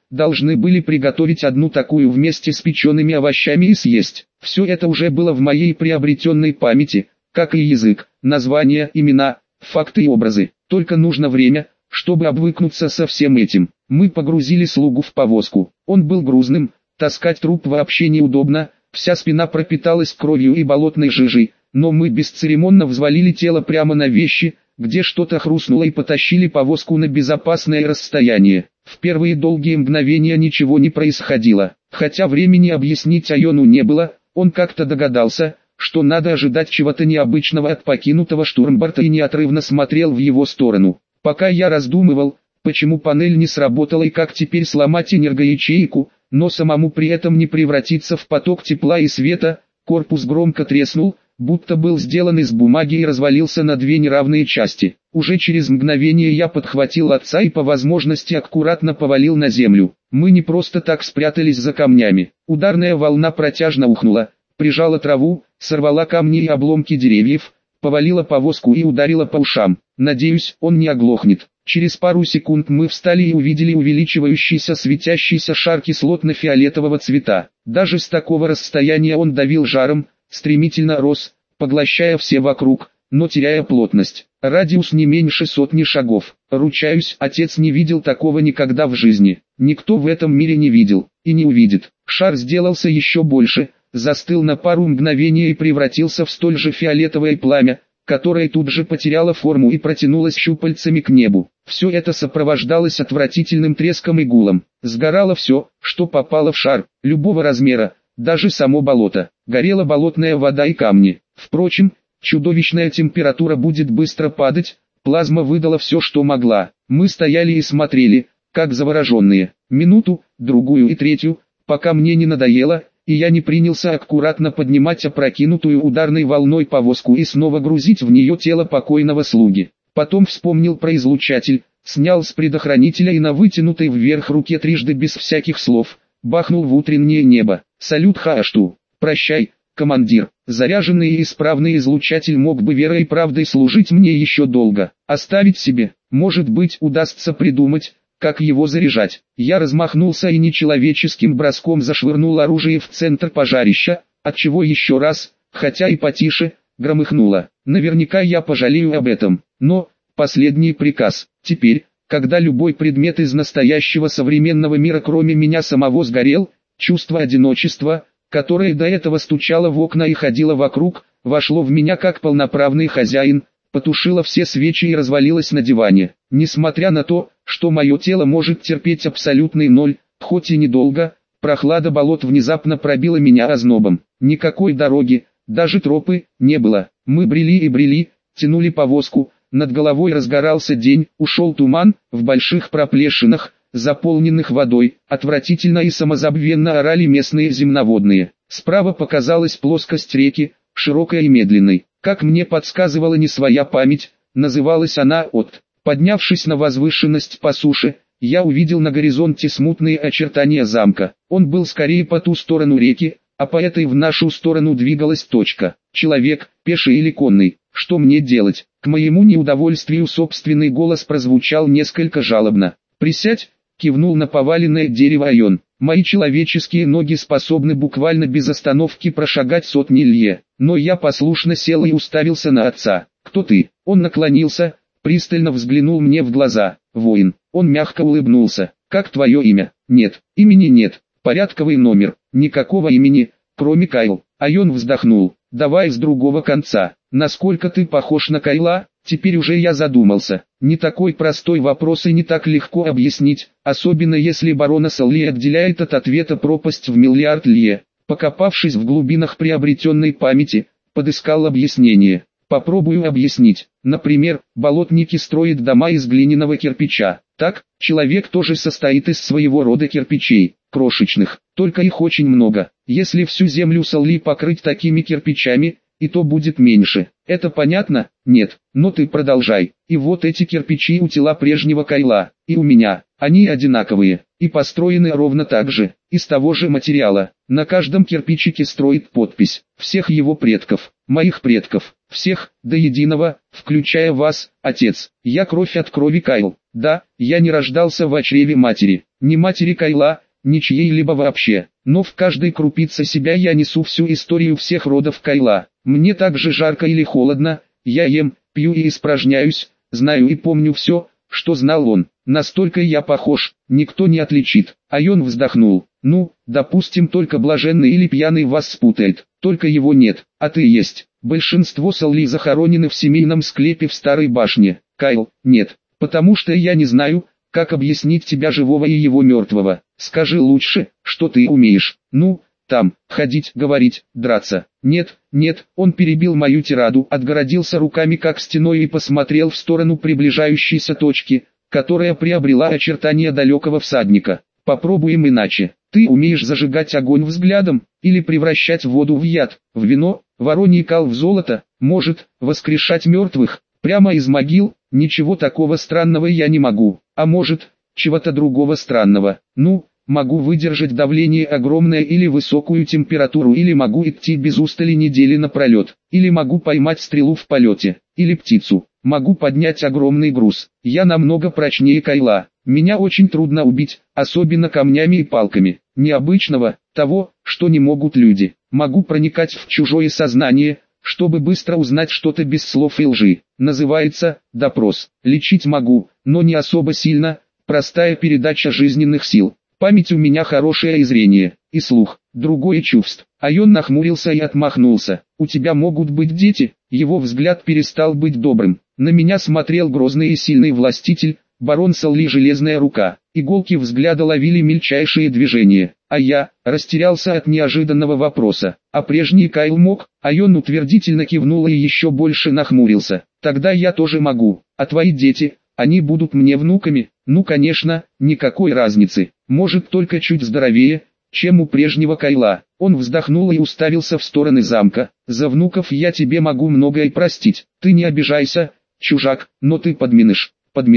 должны были приготовить одну такую вместе с печеными овощами и съесть. Все это уже было в моей приобретенной памяти, как и язык, названия, имена, факты и образы. Только нужно время, чтобы обвыкнуться со всем этим. Мы погрузили слугу в повозку. Он был грузным, таскать труп вообще неудобно, вся спина пропиталась кровью и болотной жижей, но мы бесцеремонно взвалили тело прямо на вещи, где что-то хрустнуло, и потащили повозку на безопасное расстояние. В первые долгие мгновения ничего не происходило, хотя времени объяснить Айону не было, он как-то догадался, что надо ожидать чего-то необычного от покинутого штурмборта, и неотрывно смотрел в его сторону. Пока я раздумывал, почему панель не сработала и как теперь сломать энергоячейку, но самому при этом не превратиться в поток тепла и света, корпус громко треснул, будто был сделан из бумаги, и развалился на две неравные части. Уже через мгновение я подхватил отца и по возможности аккуратно повалил на землю. Мы не просто так спрятались за камнями. Ударная волна протяжно ухнула, прижала траву, сорвала камни и обломки деревьев, повалила повозку и ударила по ушам. Надеюсь, он не оглохнет. Через пару секунд мы встали и увидели увеличивающийся светящийся шар кислотно-фиолетового цвета. Даже с такого расстояния он давил жаром, стремительно рос, поглощая все вокруг, но теряя плотность. Радиус не меньше 100 шагов. Ручаюсь, отец не видел такого никогда в жизни. Никто в этом мире не видел, и не увидит. Шар сделался еще больше, застыл на пару мгновений и превратился в столь же фиолетовое пламя, которое тут же потеряло форму и протянулось щупальцами к небу. Все это сопровождалось отвратительным треском и гулом. Сгорало все, что попало в шар, любого размера, даже само болото. Горела болотная вода и камни. Впрочем, чудовищная температура будет быстро падать, плазма выдала все, что могла. Мы стояли и смотрели, как завороженные. Минуту, другую и третью, пока мне не надоело, и я не принялся аккуратно поднимать опрокинутую ударной волной повозку и снова грузить в нее тело покойного слуги. Потом вспомнил про излучатель, снял с предохранителя и на вытянутой вверх руке трижды без всяких слов бахнул в утреннее небо. «Салют Хаашту! Прощай, командир!» Заряженный и исправный излучатель мог бы верой и правдой служить мне еще долго. Оставить себе, может быть, удастся придумать, как его заряжать. Я размахнулся и нечеловеческим броском зашвырнул оружие в центр пожарища, отчего еще раз, хотя и потише, громыхнуло. Наверняка я пожалею об этом, но последний приказ. Теперь, когда любой предмет из настоящего современного мира кроме меня самого сгорел, чувство одиночества, которое до этого стучало в окна и ходило вокруг, вошло в меня как полноправный хозяин, потушило все свечи и развалилось на диване. Несмотря на то, что мое тело может терпеть абсолютный ноль, хоть и недолго, прохлада болот внезапно пробила меня ознобом. Никакой дороги, даже тропы, не было. Мы брели и брели, тянули повозку, над головой разгорался день, ушел туман, в больших проплешинах, заполненных водой, отвратительно и самозабвенно орали местные земноводные. Справа показалась плоскость реки, широкой и медленной. Как мне подсказывала не своя память, называлась она От. Поднявшись на возвышенность по суше, я увидел на горизонте смутные очертания замка. Он был скорее по ту сторону реки, а по этой в нашу сторону двигалась точка. Человек, пеший или конный, что мне делать? К моему неудовольствию собственный голос прозвучал несколько жалобно. «Присядь», кивнул на поваленное дерево Айон. «Мои человеческие ноги способны буквально без остановки прошагать сотни лье». Но я послушно сел и уставился на отца. «Кто ты?» Он наклонился, пристально взглянул мне в глаза. «Воин». Он мягко улыбнулся. «Как твое имя?» «Нет, имени нет. Порядковый номер. Никакого имени, кроме Кайл». Айон вздохнул. «Давай с другого конца. Насколько ты похож на Кайла?» Теперь уже я задумался. Не такой простой вопрос и не так легко объяснить, особенно если барона Салли отделяет от ответа пропасть в миллиард лье. Покопавшись в глубинах приобретенной памяти, подыскал объяснение. Попробую объяснить. Например, болотники строят дома из глиняного кирпича. Так, человек тоже состоит из своего рода кирпичей, крошечных, только их очень много. Если всю землю Салли покрыть такими кирпичами, и то будет меньше. Это понятно? Нет, но ты продолжай. И вот эти кирпичи у тела прежнего Кайла, и у меня. Они одинаковые, и построены ровно так же, из того же материала. На каждом кирпичике строит подпись всех его предков, моих предков, всех, до единого, включая вас, отец. Я кровь от крови Кайл. Да, я не рождался в чреве матери, ни матери Кайла, ни чьей-либо вообще. Но в каждой крупице себя я несу всю историю всех родов Кайла. Мне так же жарко или холодно, я ем, пью и испражняюсь, знаю и помню все, что знал он. Настолько я похож, никто не отличит. Айон вздохнул. Ну, допустим, только блаженный или пьяный вас спутает. Только его нет, а ты есть. Большинство Салли захоронены в семейном склепе в старой башне. Кайл, нет. Потому что я не знаю, как объяснить тебя живого и его мертвого. Скажи лучше, что ты умеешь. Ну, там, ходить, говорить, драться. Нет, нет, он перебил мою тираду, отгородился руками как стеной и посмотрел в сторону приближающейся точки, которая приобрела очертания далекого всадника. Попробуем иначе. Ты умеешь зажигать огонь взглядом, или превращать воду в яд, в вино, вороний кал в золото, может, воскрешать мертвых, прямо из могил. Ничего такого странного я не могу, а может, чего-то другого странного. Ну, могу выдержать давление огромное или высокую температуру, или могу идти без устали недели напролет, или могу поймать стрелу в полете, или птицу, могу поднять огромный груз. Я намного прочнее Кайла, меня очень трудно убить, особенно камнями и палками, необычного, того, что не могут люди. Могу проникать в чужое сознание, чтобы быстро узнать что-то без слов и лжи. Называется допрос. Лечить могу, но не особо сильно, простая передача жизненных сил. Память у меня хорошая и зрение, и слух, другое чувств. Айон нахмурился и отмахнулся. У тебя могут быть дети? Его взгляд перестал быть добрым. На меня смотрел грозный и сильный властитель, барон Салли Железная Рука. Иголки взгляда ловили мельчайшие движения, а я растерялся от неожиданного вопроса. А прежний Кайл мог? Айон утвердительно кивнул и еще больше нахмурился. Тогда я тоже могу. А твои дети, они будут мне внуками? Ну конечно, никакой разницы. Может только чуть здоровее, чем у прежнего Кайла. Он вздохнул и уставился в стороны замка. За внуков я тебе могу многое простить. Ты не обижайся, чужак, но ты подменыш.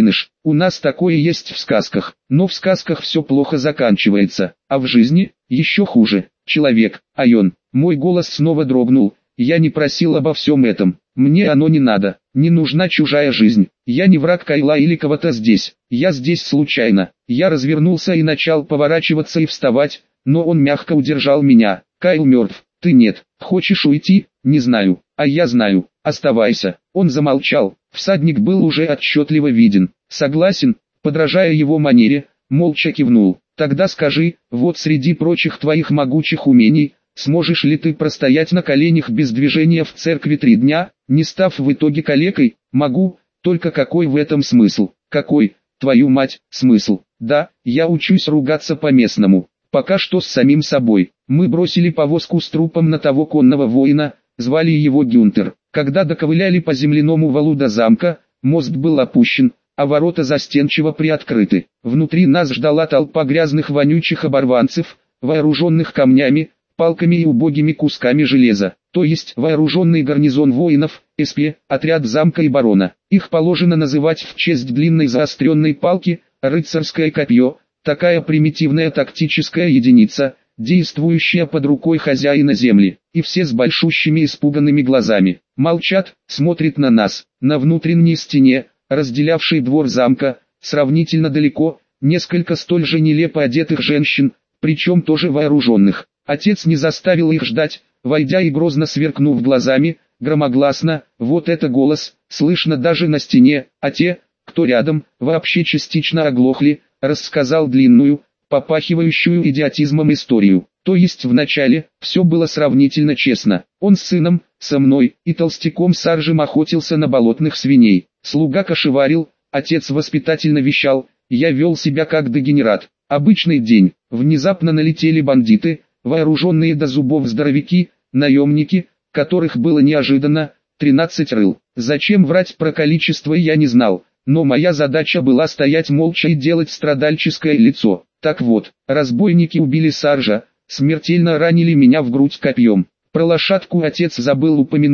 У нас такое есть в сказках, но в сказках все плохо заканчивается, а в жизни еще хуже. Человек, Айон, мой голос снова дрогнул, я не просил обо всем этом, мне оно не надо, не нужна чужая жизнь, я не враг Кайла или кого-то здесь, я здесь случайно. Я развернулся и начал поворачиваться и вставать, но он мягко удержал меня. Кайл мертв, ты нет, хочешь уйти? Не знаю, а я знаю, оставайся. Он замолчал. Всадник был уже отчетливо виден. Согласен, подражая его манере, молча кивнул. Тогда скажи, вот среди прочих твоих могучих умений, сможешь ли ты простоять на коленях без движения в церкви 3 дня, не став в итоге калекой? Могу, только какой в этом смысл? Какой, твою мать, смысл? Да, я учусь ругаться по-местному. Пока что с самим собой. Мы бросили повозку с трупом на того конного воина, звали его Гюнтер. Когда доковыляли по земляному валу до замка, мост был опущен, а ворота застенчиво приоткрыты. Внутри нас ждала толпа грязных вонючих оборванцев, вооруженных камнями, палками и убогими кусками железа. То есть вооруженный гарнизон воинов, СП, отряд замка и барона. Их положено называть в честь длинной заостренной палки, рыцарское копье, такая примитивная тактическая единица, действующая под рукой хозяина земли, и все с большущими испуганными глазами. Молчат, смотрят на нас. На внутренней стене, разделявшей двор замка, сравнительно далеко, несколько столь же нелепо одетых женщин, причем тоже вооруженных. Отец не заставил их ждать, войдя и грозно сверкнув глазами, громогласно, вот это голос, слышно даже на стене, а те, кто рядом, вообще частично оглохли, рассказал длинную, попахивающую идиотизмом историю. То есть вначале, все было сравнительно честно. Он с сыном, со мной и толстяком Саржем охотился на болотных свиней. Слуга кошеварил, отец воспитательно вещал, я вел себя как дегенерат. Обычный день. Внезапно налетели бандиты, вооруженные до зубов здоровяки, наемники, которых было неожиданно 13 рыл. Зачем врать про количество я не знал, но моя задача была стоять молча и делать страдальческое лицо. Так вот, разбойники убили Саржа, смертельно ранили меня в грудь копьем. Про лошадку отец забыл упомянуть,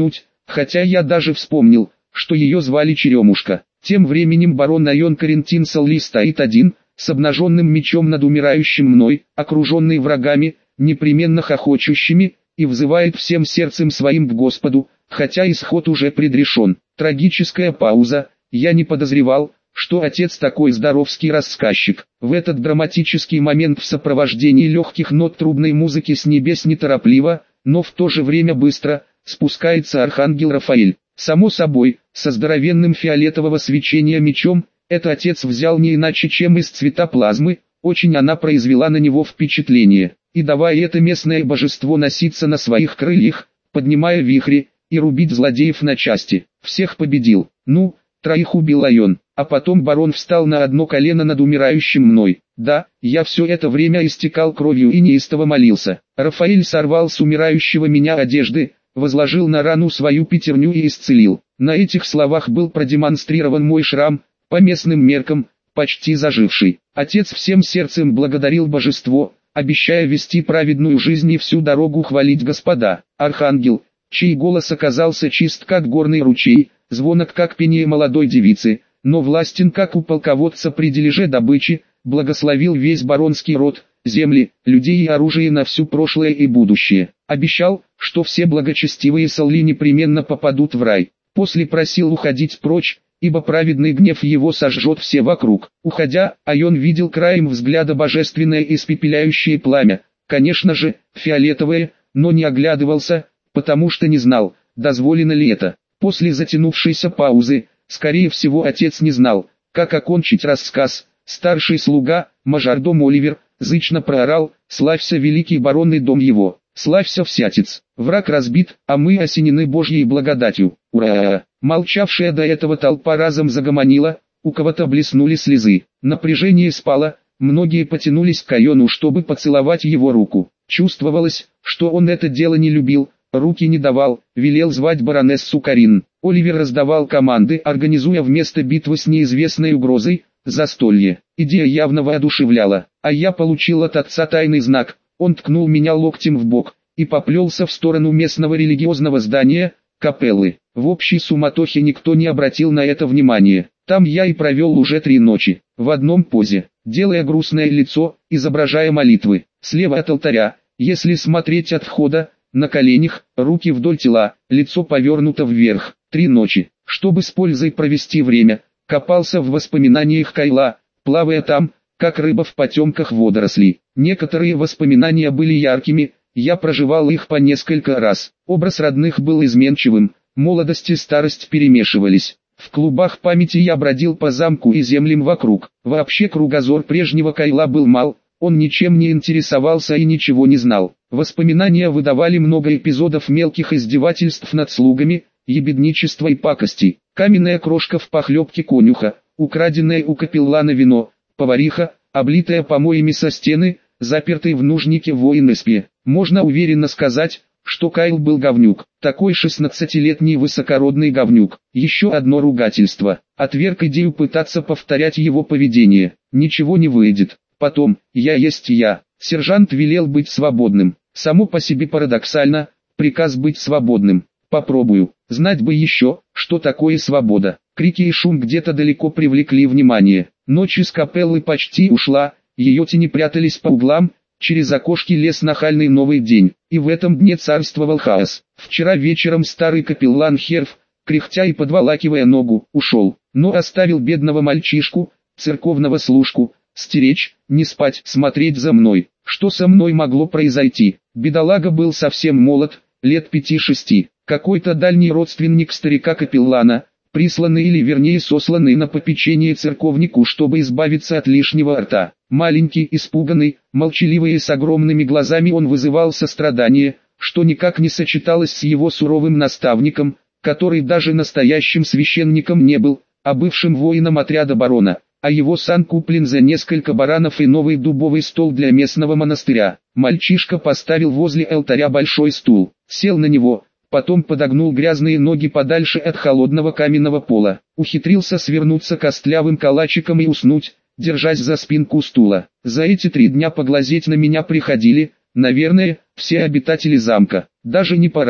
хотя я даже вспомнил, что ее звали Черемушка. Тем временем барон Айон Карентин Салли стоит один, с обнаженным мечом над умирающим мной, окруженный врагами, непременно хохочущими, и взывает всем сердцем своим к Господу, хотя исход уже предрешен. Трагическая пауза. Я не подозревал, что отец такой здоровский рассказчик. В этот драматический момент в сопровождении легких нот трубной музыки с небес неторопливо, но в то же время быстро, спускается архангел Рафаэль. Само собой, со здоровенным фиолетового свечения мечом, это отец взял не иначе, чем из цвета плазмы, очень она произвела на него впечатление. И давая это местное божество носиться на своих крыльях, поднимая вихри, и рубить злодеев на части. Всех победил. Ну, 3 убил Айон, а потом барон встал на одно колено над умирающим мной. Да, я все это время истекал кровью и неистово молился. Рафаэль сорвал с умирающего меня одежды, возложил на рану свою пятерню и исцелил. На этих словах был продемонстрирован мой шрам, по местным меркам, почти заживший. Отец всем сердцем благодарил божество, обещая вести праведную жизнь и всю дорогу хвалить Господа. Архангел, чей голос оказался чист как горный ручей, звонок как пение молодой девицы, но властен как у полководца при дележе добычи, благословил весь баронский род, земли, людей и оружие на всю прошлое и будущее. Обещал, что все благочестивые Салли непременно попадут в рай. После просил уходить прочь, ибо праведный гнев его сожжет все вокруг. Уходя, Айон видел краем взгляда божественное испепеляющее пламя, конечно же, фиолетовое, но не оглядывался, потому что не знал, дозволено ли это. После затянувшейся паузы, скорее всего отец не знал, как окончить рассказ. Старший слуга, мажордом Оливер, зычно проорал: «Славься, великий барон и дом его! Славься, всятец! Враг разбит, а мы осенены Божьей благодатью! Ура!» Молчавшая до этого толпа разом загомонила, у кого-то блеснули слезы. Напряжение спало, многие потянулись к Айону, чтобы поцеловать его руку. Чувствовалось, что он это дело не любил, руки не давал, велел звать баронессу Карин. Оливер раздавал команды, организуя вместо битвы с неизвестной угрозой застолье. Идея явно воодушевляла, а я получил от отца тайный знак. Он ткнул меня локтем в бок и поплелся в сторону местного религиозного здания, капеллы. В общей суматохе никто не обратил на это внимания. Там я и провел уже 3 ночи, в одном позе, делая грустное лицо, изображая молитвы. Слева от алтаря, если смотреть от входа, на коленях, руки вдоль тела, лицо повернуто вверх. 3 ночи, чтобы с пользой провести время, копался в воспоминаниях Кайла, плавая там, как рыба в потемках водорослей. Некоторые воспоминания были яркими, я проживал их по несколько раз. Образ родных был изменчивым, молодость и старость перемешивались. В клубах памяти я бродил по замку и землям вокруг. Вообще кругозор прежнего Кайла был мал, он ничем не интересовался и ничего не знал. Воспоминания выдавали много эпизодов мелких издевательств над слугами, ебедничества и пакостей. Каменная крошка в похлебке конюха, украденное у капеллана вино, повариха, облитая помоями со стены, запертый в нужнике воин Эспи. Можно уверенно сказать, что Кайл был говнюк. Такой 16-летний высокородный говнюк. Еще одно ругательство. Отверг идею пытаться повторять его поведение. Ничего не выйдет. Потом, я есть я. Сержант велел быть свободным. Само по себе парадоксально, приказ быть свободным. Попробую. Знать бы еще, что такое свобода. Крики и шум где-то далеко привлекли внимание. Ночь из капеллы почти ушла, ее тени прятались по углам, через окошки лез нахальный новый день. И в этом дне царствовал хаос. Вчера вечером старый капеллан Херф, кряхтя и подволакивая ногу, ушел, но оставил бедного мальчишку, церковного служку, стеречь, не спать, смотреть за мной. Что со мной могло произойти? Бедолага был совсем молод, лет 5-6. Какой-то дальний родственник старика-капеллана, присланный или вернее сосланный на попечение церковнику, чтобы избавиться от лишнего рта. Маленький, испуганный, молчаливый и с огромными глазами, он вызывал сострадание, что никак не сочеталось с его суровым наставником, который даже настоящим священником не был, а бывшим воином отряда барона, а его сан куплен за несколько баранов и новый дубовый стол для местного монастыря. Мальчишка поставил возле алтаря большой стул, сел на него, потом подогнул грязные ноги подальше от холодного каменного пола, ухитрился свернуться костлявым калачиком и уснуть, держась за спинку стула. За эти 3 дня поглазеть на меня приходили, наверное, все обитатели замка, даже не по разу.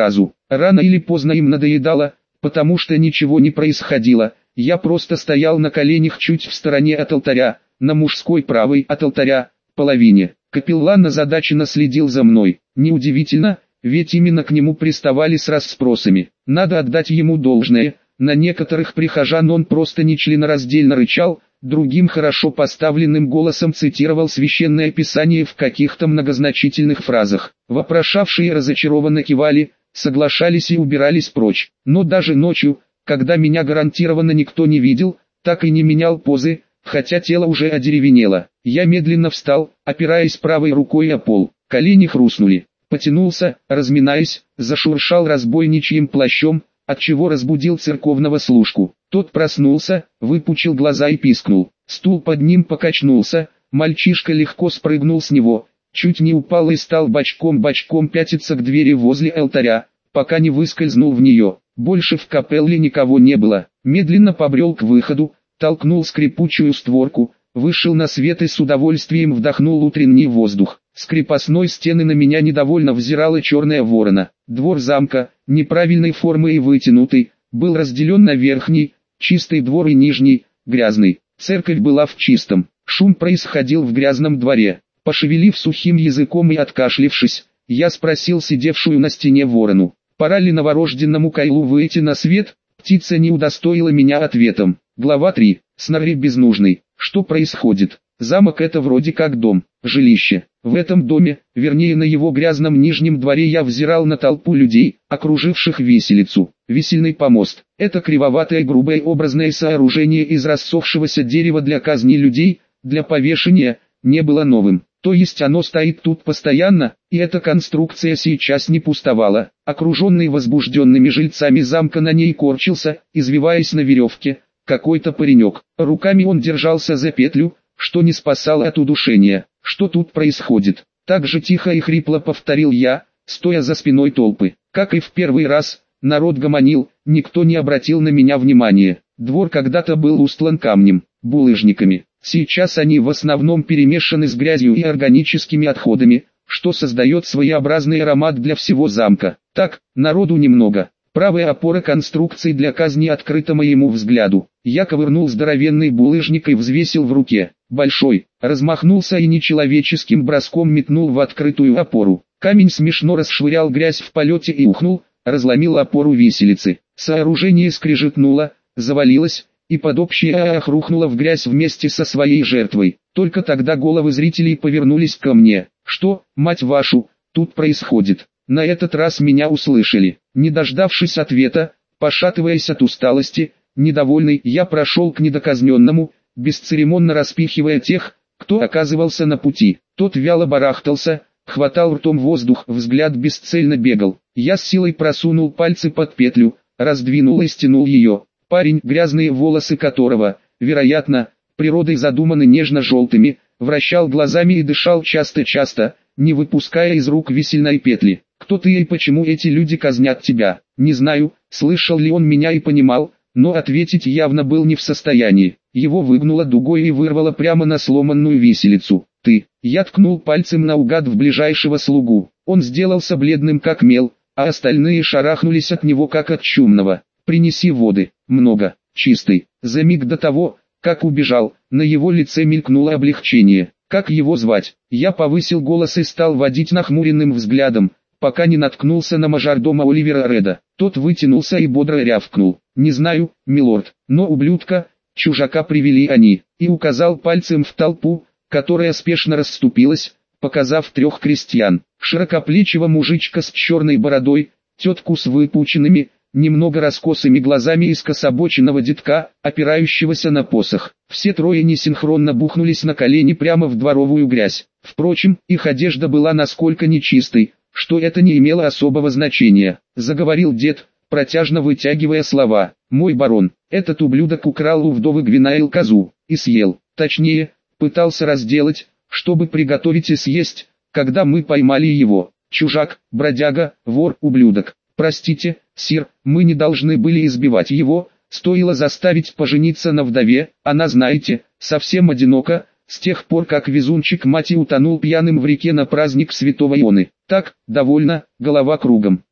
Рано или поздно им надоедало, потому что ничего не происходило. Я просто стоял на коленях чуть в стороне от алтаря, на мужской правой от алтаря, половине. Капеллан озадаченно следил за мной. Неудивительно, ведь именно к нему приставали с расспросами. Надо отдать ему должное, на некоторых прихожан он просто нечленораздельно рычал, другим хорошо поставленным голосом цитировал священное писание в каких-то многозначительных фразах. Вопрошавшие разочарованно кивали, соглашались и убирались прочь. Но даже ночью, когда меня гарантированно никто не видел, так и не менял позы, хотя тело уже одеревенело. Я медленно встал, опираясь правой рукой о пол. Колени хрустнули. Потянулся, разминаясь, зашуршал разбойничьим плащом, отчего разбудил церковного служку. Тот проснулся, выпучил глаза и пискнул. Стул под ним покачнулся, мальчишка легко спрыгнул с него, чуть не упал и стал бочком пятиться к двери возле алтаря, пока не выскользнул в нее. Больше в капелле никого не было. Медленно побрел к выходу, толкнул скрипучую створку, вышел на свет и с удовольствием вдохнул утренний воздух. С крепостной стены на меня недовольно взирала черная ворона. Двор замка, неправильной формы и вытянутый, был разделен на верхний, чистый двор и нижний, грязный. Церковь была в чистом. Шум происходил в грязном дворе. Пошевелив сухим языком и откашлившись, я спросил сидевшую на стене ворону: пора ли новорожденному Кайлу выйти на свет? Птица не удостоила меня ответом. Глава 3. Снори безнужный. Что происходит? Замок — это вроде как дом, жилище. В этом доме, вернее на его грязном нижнем дворе, я взирал на толпу людей, окруживших виселицу. Висельный помост — это кривоватое грубое образное сооружение из рассохшегося дерева для казни людей, для повешения, не было новым. То есть оно стоит тут постоянно, и эта конструкция сейчас не пустовала. Окруженный возбужденными жильцами замка на ней корчился, извиваясь на веревке, какой-то паренек. Руками он держался за петлю, что не спасало от удушения. Что тут происходит? Так же тихо и хрипло повторил я, стоя за спиной толпы. Как и в первый раз, народ гомонил, никто не обратил на меня внимания. Двор когда-то был устлан камнем, булыжниками. Сейчас они в основном перемешаны с грязью и органическими отходами, что создает своеобразный аромат для всего замка. Так, народу немного. Правая опора конструкции для казни открыта моему взгляду. Я ковырнул здоровенный булыжник и взвесил в руке. Большой, размахнулся и нечеловеческим броском метнул в открытую опору. Камень смешно расшвырял грязь в полете и ухнул, разломил опору виселицы. Сооружение скрежетнуло, завалилось, и под общий ах рухнуло в грязь вместе со своей жертвой. Только тогда головы зрителей повернулись ко мне. Что, мать вашу, тут происходит? На этот раз меня услышали. Не дождавшись ответа, пошатываясь от усталости, недовольный, я прошел к недоказненному, бесцеремонно распихивая тех, кто оказывался на пути. Тот вяло барахтался, хватал ртом воздух, взгляд бесцельно бегал. Я с силой просунул пальцы под петлю, раздвинул и стянул ее. Парень, грязные волосы которого, вероятно, природой задуманы нежно-желтыми, вращал глазами и дышал часто-часто, не выпуская из рук висельной петли. «Кто ты и почему эти люди казнят тебя?» Не знаю, слышал ли он меня и понимал, но ответить явно был не в состоянии. Его выгнуло дугой и вырвало прямо на сломанную виселицу. «Ты!» Я ткнул пальцем наугад в ближайшего слугу. Он сделался бледным как мел, а остальные шарахнулись от него как от чумного. «Принеси воды, много, чистой». За миг до того, как убежал, на его лице мелькнуло облегчение. «Как его звать?» Я повысил голос и стал водить нахмуренным взглядом, пока не наткнулся на мажордома Оливера Реда. Тот вытянулся и бодро рявкнул: «Не знаю, милорд, но ублюдка, чужака привели они», и указал пальцем в толпу, которая спешно расступилась, показав 3 крестьян. Широкоплечего мужичка с черной бородой, тетку с выпученными, немного раскосыми глазами и скособоченного детка, опирающегося на посох. Все 3 несинхронно бухнулись на колени прямо в дворовую грязь. Впрочем, их одежда была насколько нечистой, что это не имело особого значения. Заговорил дед, протяжно вытягивая слова: «Мой барон, этот ублюдок украл у вдовы Гвинаэл козу, и съел, точнее, пытался разделать, чтобы приготовить и съесть, когда мы поймали его. Чужак, бродяга, вор, ублюдок. Простите, сир, мы не должны были избивать его, стоило заставить пожениться на вдове, она, знаете, совсем одинока, с тех пор как везунчик мать утонул пьяным в реке на праздник святого Ионы. Так, довольно, голова кругом».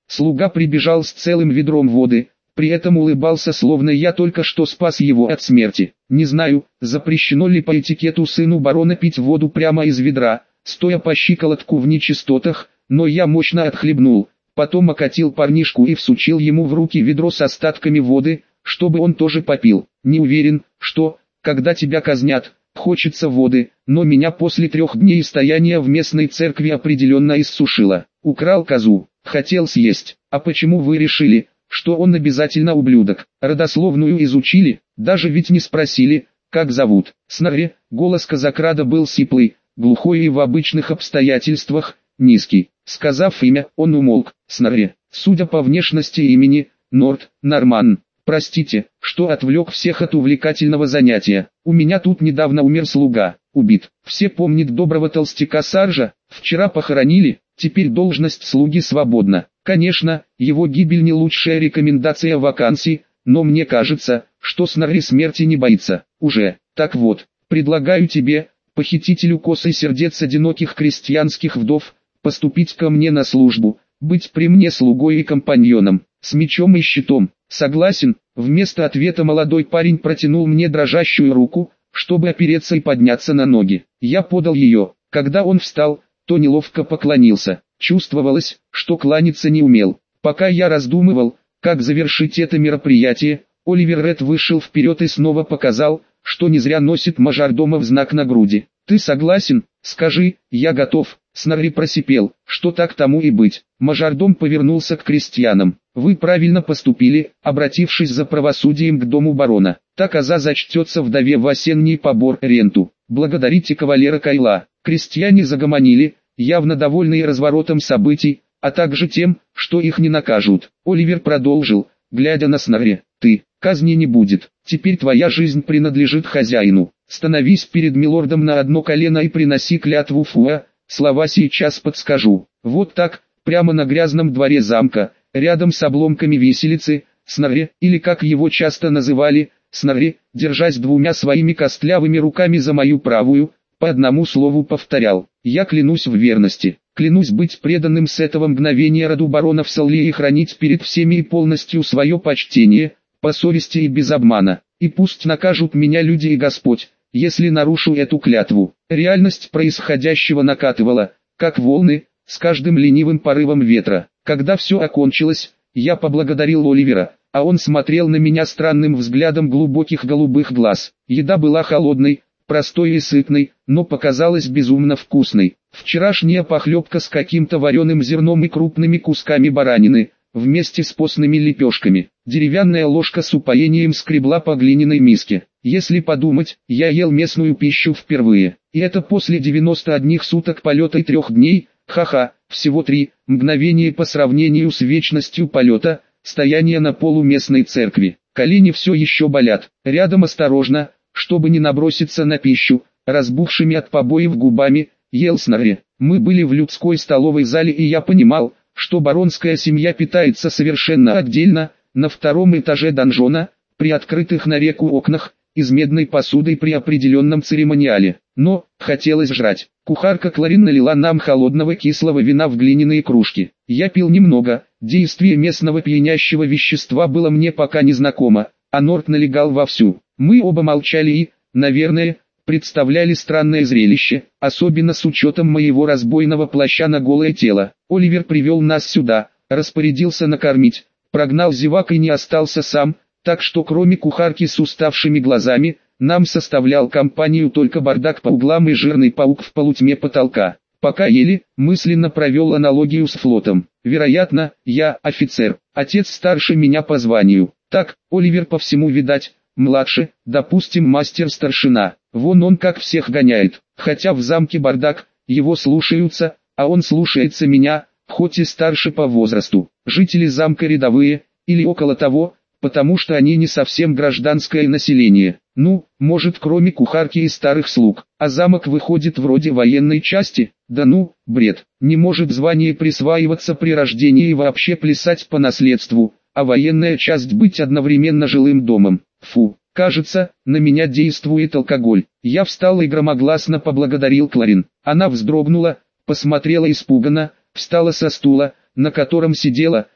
Слуга прибежал с целым ведром воды, при этом улыбался, словно я только что спас его от смерти. Не знаю, запрещено ли по этикету сыну барона пить воду прямо из ведра, стоя по щиколотку в нечистотах, но я мощно отхлебнул, потом окатил парнишку и всучил ему в руки ведро с остатками воды, чтобы он тоже попил. Не уверен, что, когда тебя казнят, хочется воды, но меня после 3 дней стояния в местной церкви определенно иссушило. Украл козу, хотел съесть. А почему вы решили, что он обязательно ублюдок? Родословную изучили, даже ведь не спросили, как зовут. Снарри, голос казакрада был сиплый, глухой и в обычных обстоятельствах, низкий. Сказав имя, он умолк. Снарри, судя по внешности имени, Норман. Простите, что отвлек всех от увлекательного занятия. У меня тут недавно умер слуга, убит. Все помнят доброго толстяка Саржа, вчера похоронили, теперь должность слуги свободна. Конечно, его гибель не лучшая рекомендация вакансий, но мне кажется, что Снарри смерти не боится. Уже. Так вот, предлагаю тебе, похитителю кос и сердец одиноких крестьянских вдов, поступить ко мне на службу, быть при мне слугой и компаньоном, с мечом и щитом. Согласен? Вместо ответа молодой парень протянул мне дрожащую руку, чтобы опереться и подняться на ноги. Я подал ее. Когда он встал, то неловко поклонился. Чувствовалось, что кланяться не умел. Пока я раздумывал, как завершить это мероприятие, Оливер Ред вышел вперед и снова показал, что не зря носит мажордома в знак на груди. «Ты согласен? Скажи, я готов». Снарри просипел, что так тому и быть. Мажордом повернулся к крестьянам. «Вы правильно поступили, обратившись за правосудием к дому барона. Та коза зачтется вдове в осенний побор ренту. Благодарите кавалера Кайла». Крестьяне загомонили, явно довольные разворотом событий, а также тем, что их не накажут. Оливер продолжил, глядя на Снарри: «Ты, казни не будет, теперь твоя жизнь принадлежит хозяину. Становись перед милордом на одно колено и приноси клятву Фуа, слова сейчас подскажу». Вот так, прямо на грязном дворе замка, рядом с обломками виселицы, Снарри, или как его часто называли, Снарри, держась 2 своими костлявыми руками за мою правую, по одному слову повторял: «Я клянусь в верности, клянусь быть преданным с этого мгновения роду баронов Солли и хранить перед всеми и полностью свое почтение, по совести и без обмана, и пусть накажут меня люди и Господь, если нарушу эту клятву». Реальность происходящего накатывала, как волны, с каждым ленивым порывом ветра. Когда все окончилось, я поблагодарил Оливера, а он смотрел на меня странным взглядом глубоких голубых глаз. Еда была холодной, простой и сытной, но показалась безумно вкусной. Вчерашняя похлебка с каким-то вареным зерном и крупными кусками баранины, вместе с постными лепешками. Деревянная ложка с упоением скребла по глиняной миске. Если подумать, я ел местную пищу впервые. И это после 91 суток полета и 3 дней, ха-ха, всего 3 мгновения по сравнению с вечностью полета, стояния на полу местной церкви. Колени все еще болят. Рядом осторожно, чтобы не наброситься на пищу, разбухшими от побоев губами, ел Снарри. Мы были в людской столовой зале, и я понимал, что баронская семья питается совершенно отдельно, на 2 этаже донжона, при открытых на реку окнах, из медной посуды при определенном церемониале. Но, хотелось жрать. Кухарка Кларин налила нам холодного кислого вина в глиняные кружки. Я пил немного, действие местного пьянящего вещества было мне пока незнакомо, а Норт налегал вовсю. Мы оба молчали и, наверное, представляли странное зрелище, особенно с учетом моего разбойного плаща на голое тело. Оливер привел нас сюда, распорядился накормить, прогнал зевак и не остался сам, так что кроме кухарки с уставшими глазами, нам составлял компанию только бардак по углам и жирный паук в полутьме потолка. Пока ели, мысленно провел аналогию с флотом. Вероятно, я офицер, отец старше меня по званию. Так, Оливер по всему видать, младше, допустим, мастер-старшина. Вон он как всех гоняет, хотя в замке бардак, его слушаются, а он слушается меня, хоть и старше по возрасту. Жители замка рядовые, или около того, потому что они не совсем гражданское население. Ну, может, кроме кухарки и старых слуг. А замок выходит вроде военной части? Да ну, бред. Не может звание присваиваться при рождении и вообще плясать по наследству, а военная часть быть одновременно жилым домом. Фу, кажется, на меня действует алкоголь. Я встал и громогласно поблагодарил Кларин. Она вздрогнула, посмотрела испуганно, встала со стула, на котором сидела,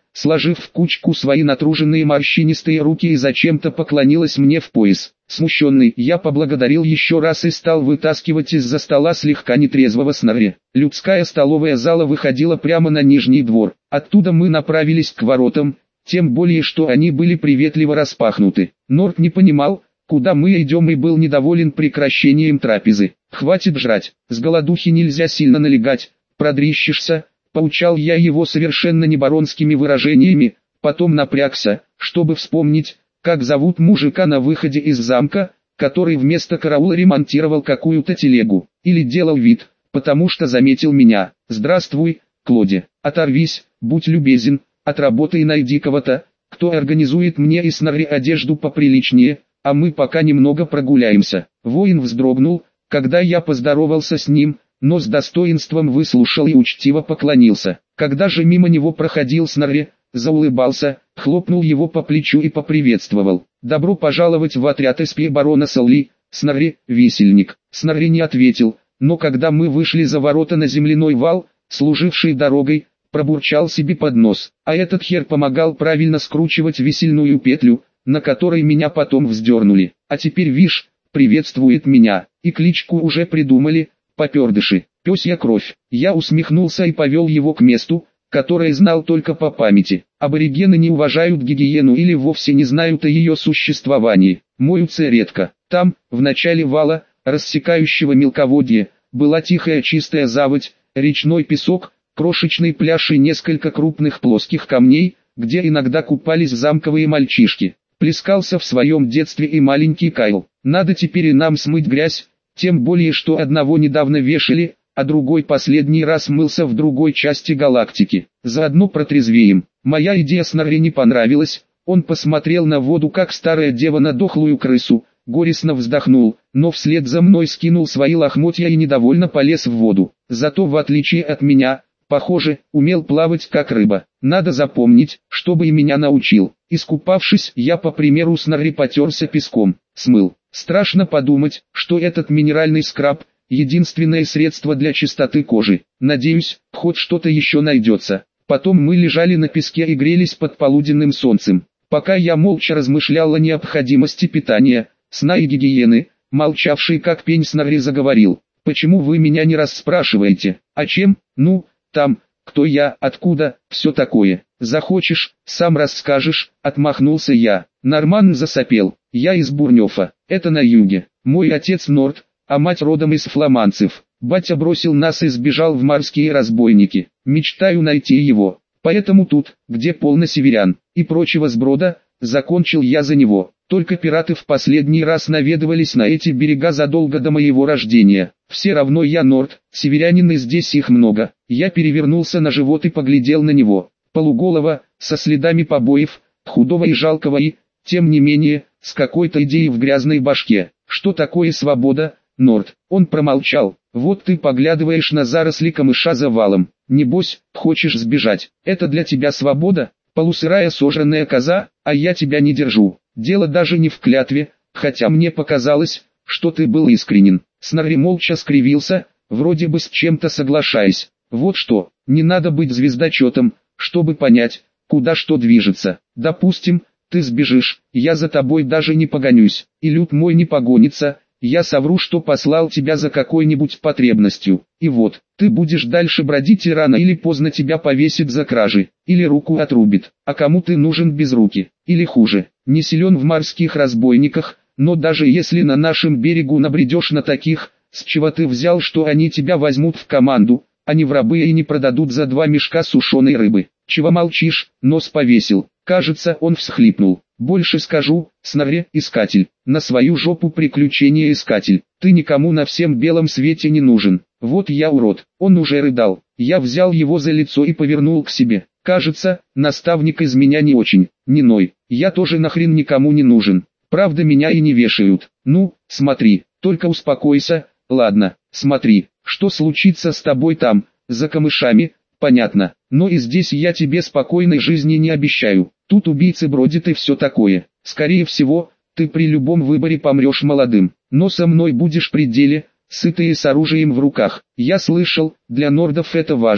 сложив в кучку свои натруженные морщинистые руки и зачем-то поклонилась мне в пояс. Смущенный, я поблагодарил еще раз и стал вытаскивать из-за стола слегка нетрезвого Снорри. Людская столовая зала выходила прямо на нижний двор. Оттуда мы направились к воротам, тем более что они были приветливо распахнуты. Норд не понимал, куда мы идем, и был недоволен прекращением трапезы. «Хватит жрать, с голодухи нельзя сильно налегать, продрищешься», — поучал я его совершенно небаронскими выражениями, потом напрягся, чтобы вспомнить, как зовут мужика на выходе из замка, который вместо караула ремонтировал какую-то телегу, или делал вид, потому что заметил меня. «Здравствуй, Клоди, оторвись, будь любезен, отработай и найди кого-то, кто организует мне и Снорри одежду поприличнее, а мы пока немного прогуляемся». Воин вздрогнул, когда я поздоровался с ним, но с достоинством выслушал и учтиво поклонился. Когда же мимо него проходил Снорри, заулыбался, хлопнул его по плечу и поприветствовал. «Добро пожаловать в отряд СП барона Солли, Снорри, висельник». Снорри не ответил, но когда мы вышли за ворота на земляной вал, служивший дорогой, пробурчал себе под нос. А этот хер помогал правильно скручивать висельную петлю, на которой меня потом вздернули. А теперь вишь, приветствует меня, и кличку уже придумали, попердыши, пёсья кровь. Я усмехнулся и повел его к месту, которое знал только по памяти. Аборигены не уважают гигиену или вовсе не знают о ее существовании. Моются редко. Там, в начале вала, рассекающего мелководье, была тихая чистая заводь, речной песок, крошечный пляж и несколько крупных плоских камней, где иногда купались замковые мальчишки. Плескался в своем детстве и маленький Кайл. Надо теперь и нам смыть грязь, тем более что одного недавно вешали, а другой последний раз мылся в другой части галактики. Заодно протрезвеем. Моя идея Снорри не понравилась, он посмотрел на воду как старая дева на дохлую крысу, горестно вздохнул, но вслед за мной скинул свои лохмотья и недовольно полез в воду. Зато в отличие от меня, похоже, умел плавать как рыба. Надо запомнить, чтобы и меня научил. Искупавшись, я по примеру Снорри потерся песком, смыл. Страшно подумать, что этот минеральный скраб – единственное средство для чистоты кожи. Надеюсь, хоть что-то еще найдется. Потом мы лежали на песке и грелись под полуденным солнцем. Пока я молча размышлял о необходимости питания, сна и гигиены, молчавший как пень Снорри заговорил. «Почему вы меня не расспрашиваете? А чем? Ну, там, кто я, откуда, все такое. Захочешь, сам расскажешь», — отмахнулся я. Норман засопел. «Я из Бурнёфа, это на юге. Мой отец Норд, а мать родом из фламандцев. Батя бросил нас и сбежал в морские разбойники. Мечтаю найти его. Поэтому тут, где полно северян и прочего сброда, закончил я за него. Только пираты в последний раз наведывались на эти берега задолго до моего рождения. Все равно я Норд, северянин, и здесь их много». Я перевернулся на живот и поглядел на него. Полуголого, со следами побоев, худого и жалкого и, тем не менее, с какой-то идеей в грязной башке. «Что такое свобода, Норд?» Он промолчал. «Вот ты поглядываешь на заросли камыша за валом. Небось, хочешь сбежать. Это для тебя свобода? Полусырая сожранная коза, а я тебя не держу. Дело даже не в клятве, хотя мне показалось, что ты был искренен». Снорри молча скривился, вроде бы с чем-то соглашаясь. «Вот что, не надо быть звездочетом, чтобы понять, куда что движется. Допустим, ты сбежишь, я за тобой даже не погонюсь, и люд мой не погонится, я совру, что послал тебя за какой-нибудь потребностью. И вот, ты будешь дальше бродить, и рано или поздно тебя повесит за кражи, или руку отрубит. А кому ты нужен без руки? Или хуже, не силен в морских разбойниках, но даже если на нашем берегу набредешь на таких, с чего ты взял, что они тебя возьмут в команду, а не в рабы и не продадут за 2 мешка сушеной рыбы? Чего молчишь? Нос повесил». Кажется, он всхлипнул. «Больше скажу, Снорри, искатель, на свою жопу приключения искатель. Ты никому на всем белом свете не нужен. Вот я урод». Он уже рыдал. Я взял его за лицо и повернул к себе. Кажется, наставник из меня не очень, не ной. Я тоже нахрен никому не нужен. Правда, меня и не вешают. Ну, смотри, только успокойся. Ладно, смотри, что случится с тобой там, за камышами, понятно. Но и здесь я тебе спокойной жизни не обещаю. Тут убийцы бродят и все такое. Скорее всего, ты при любом выборе помрешь молодым. Но со мной будешь при деле, сытый и с оружием в руках. Я слышал, для нордов это важно.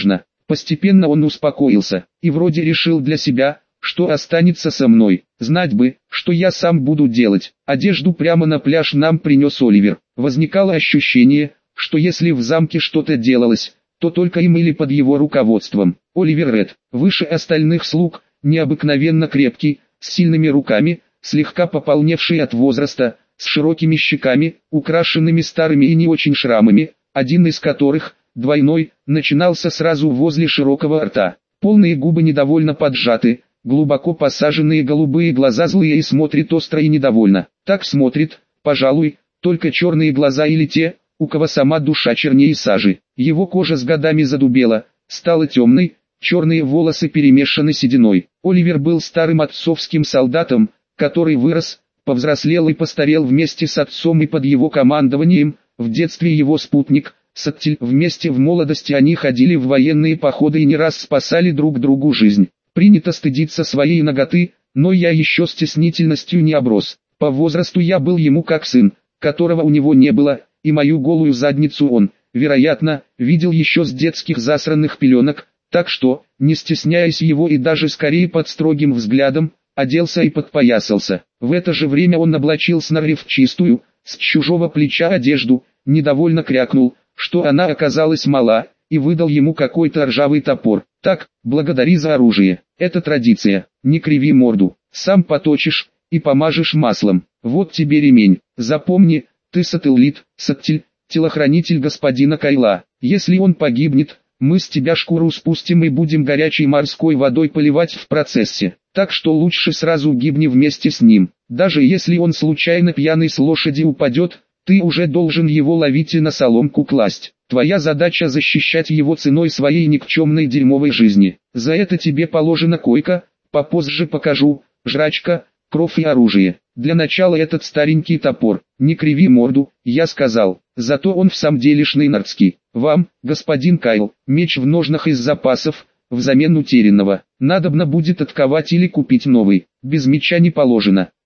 Постепенно он успокоился, и вроде решил для себя, что останется со мной. Знать бы, что я сам буду делать. Одежду прямо на пляж нам принес Оливер. Возникало ощущение, что если в замке что-то делалось, то только им или под его руководством. Оливер Ред, выше остальных слуг, необыкновенно крепкий, с сильными руками, слегка пополневший от возраста, с широкими щеками, украшенными старыми и не очень шрамами, один из которых, двойной, начинался сразу возле широкого рта. Полные губы недовольно поджаты, глубоко посаженные голубые глаза злые и смотрит остро и недовольно. Так смотрит, пожалуй, только черные глаза или те, у кого сама душа чернее сажи. Его кожа с годами задубела, стала темной, черные волосы перемешаны сединой. Оливер был старым отцовским солдатом, который вырос, повзрослел и постарел вместе с отцом и под его командованием. В детстве его спутник, Саттиль, вместе в молодости они ходили в военные походы и не раз спасали друг другу жизнь. Принято стыдиться своей наготы, но я еще стеснительностью не оброс. По возрасту я был ему как сын, которого у него не было, и мою голую задницу он, вероятно, видел еще с детских засранных пеленок, так что, не стесняясь его и даже скорее под строгим взглядом, оделся и подпоясался. В это же время он облачил Снорри в чистую, с чужого плеча одежду, недовольно крякнул, что она оказалась мала, и выдал ему какой-то ржавый топор. Так, благодари за оружие, это традиция, не криви морду, сам поточишь, и помажешь маслом. Вот тебе ремень, запомни, ты сателлит, Саттиль, телохранитель господина Кайла. Если он погибнет, мы с тебя шкуру спустим и будем горячей морской водой поливать в процессе. Так что лучше сразу гибни вместе с ним. Даже если он случайно пьяный с лошади упадет, ты уже должен его ловить и на соломку класть. Твоя задача защищать его ценой своей никчемной дерьмовой жизни. За это тебе положена койка, попозже покажу, жрачка, кровь и оружие. Для начала этот старенький топор. Не криви морду, я сказал. Зато он в самом делешный нардский. Вам, господин Кайл, меч в ножнах из запасов, взамен утерянного. Надобно будет отковать или купить новый. Без меча не положено.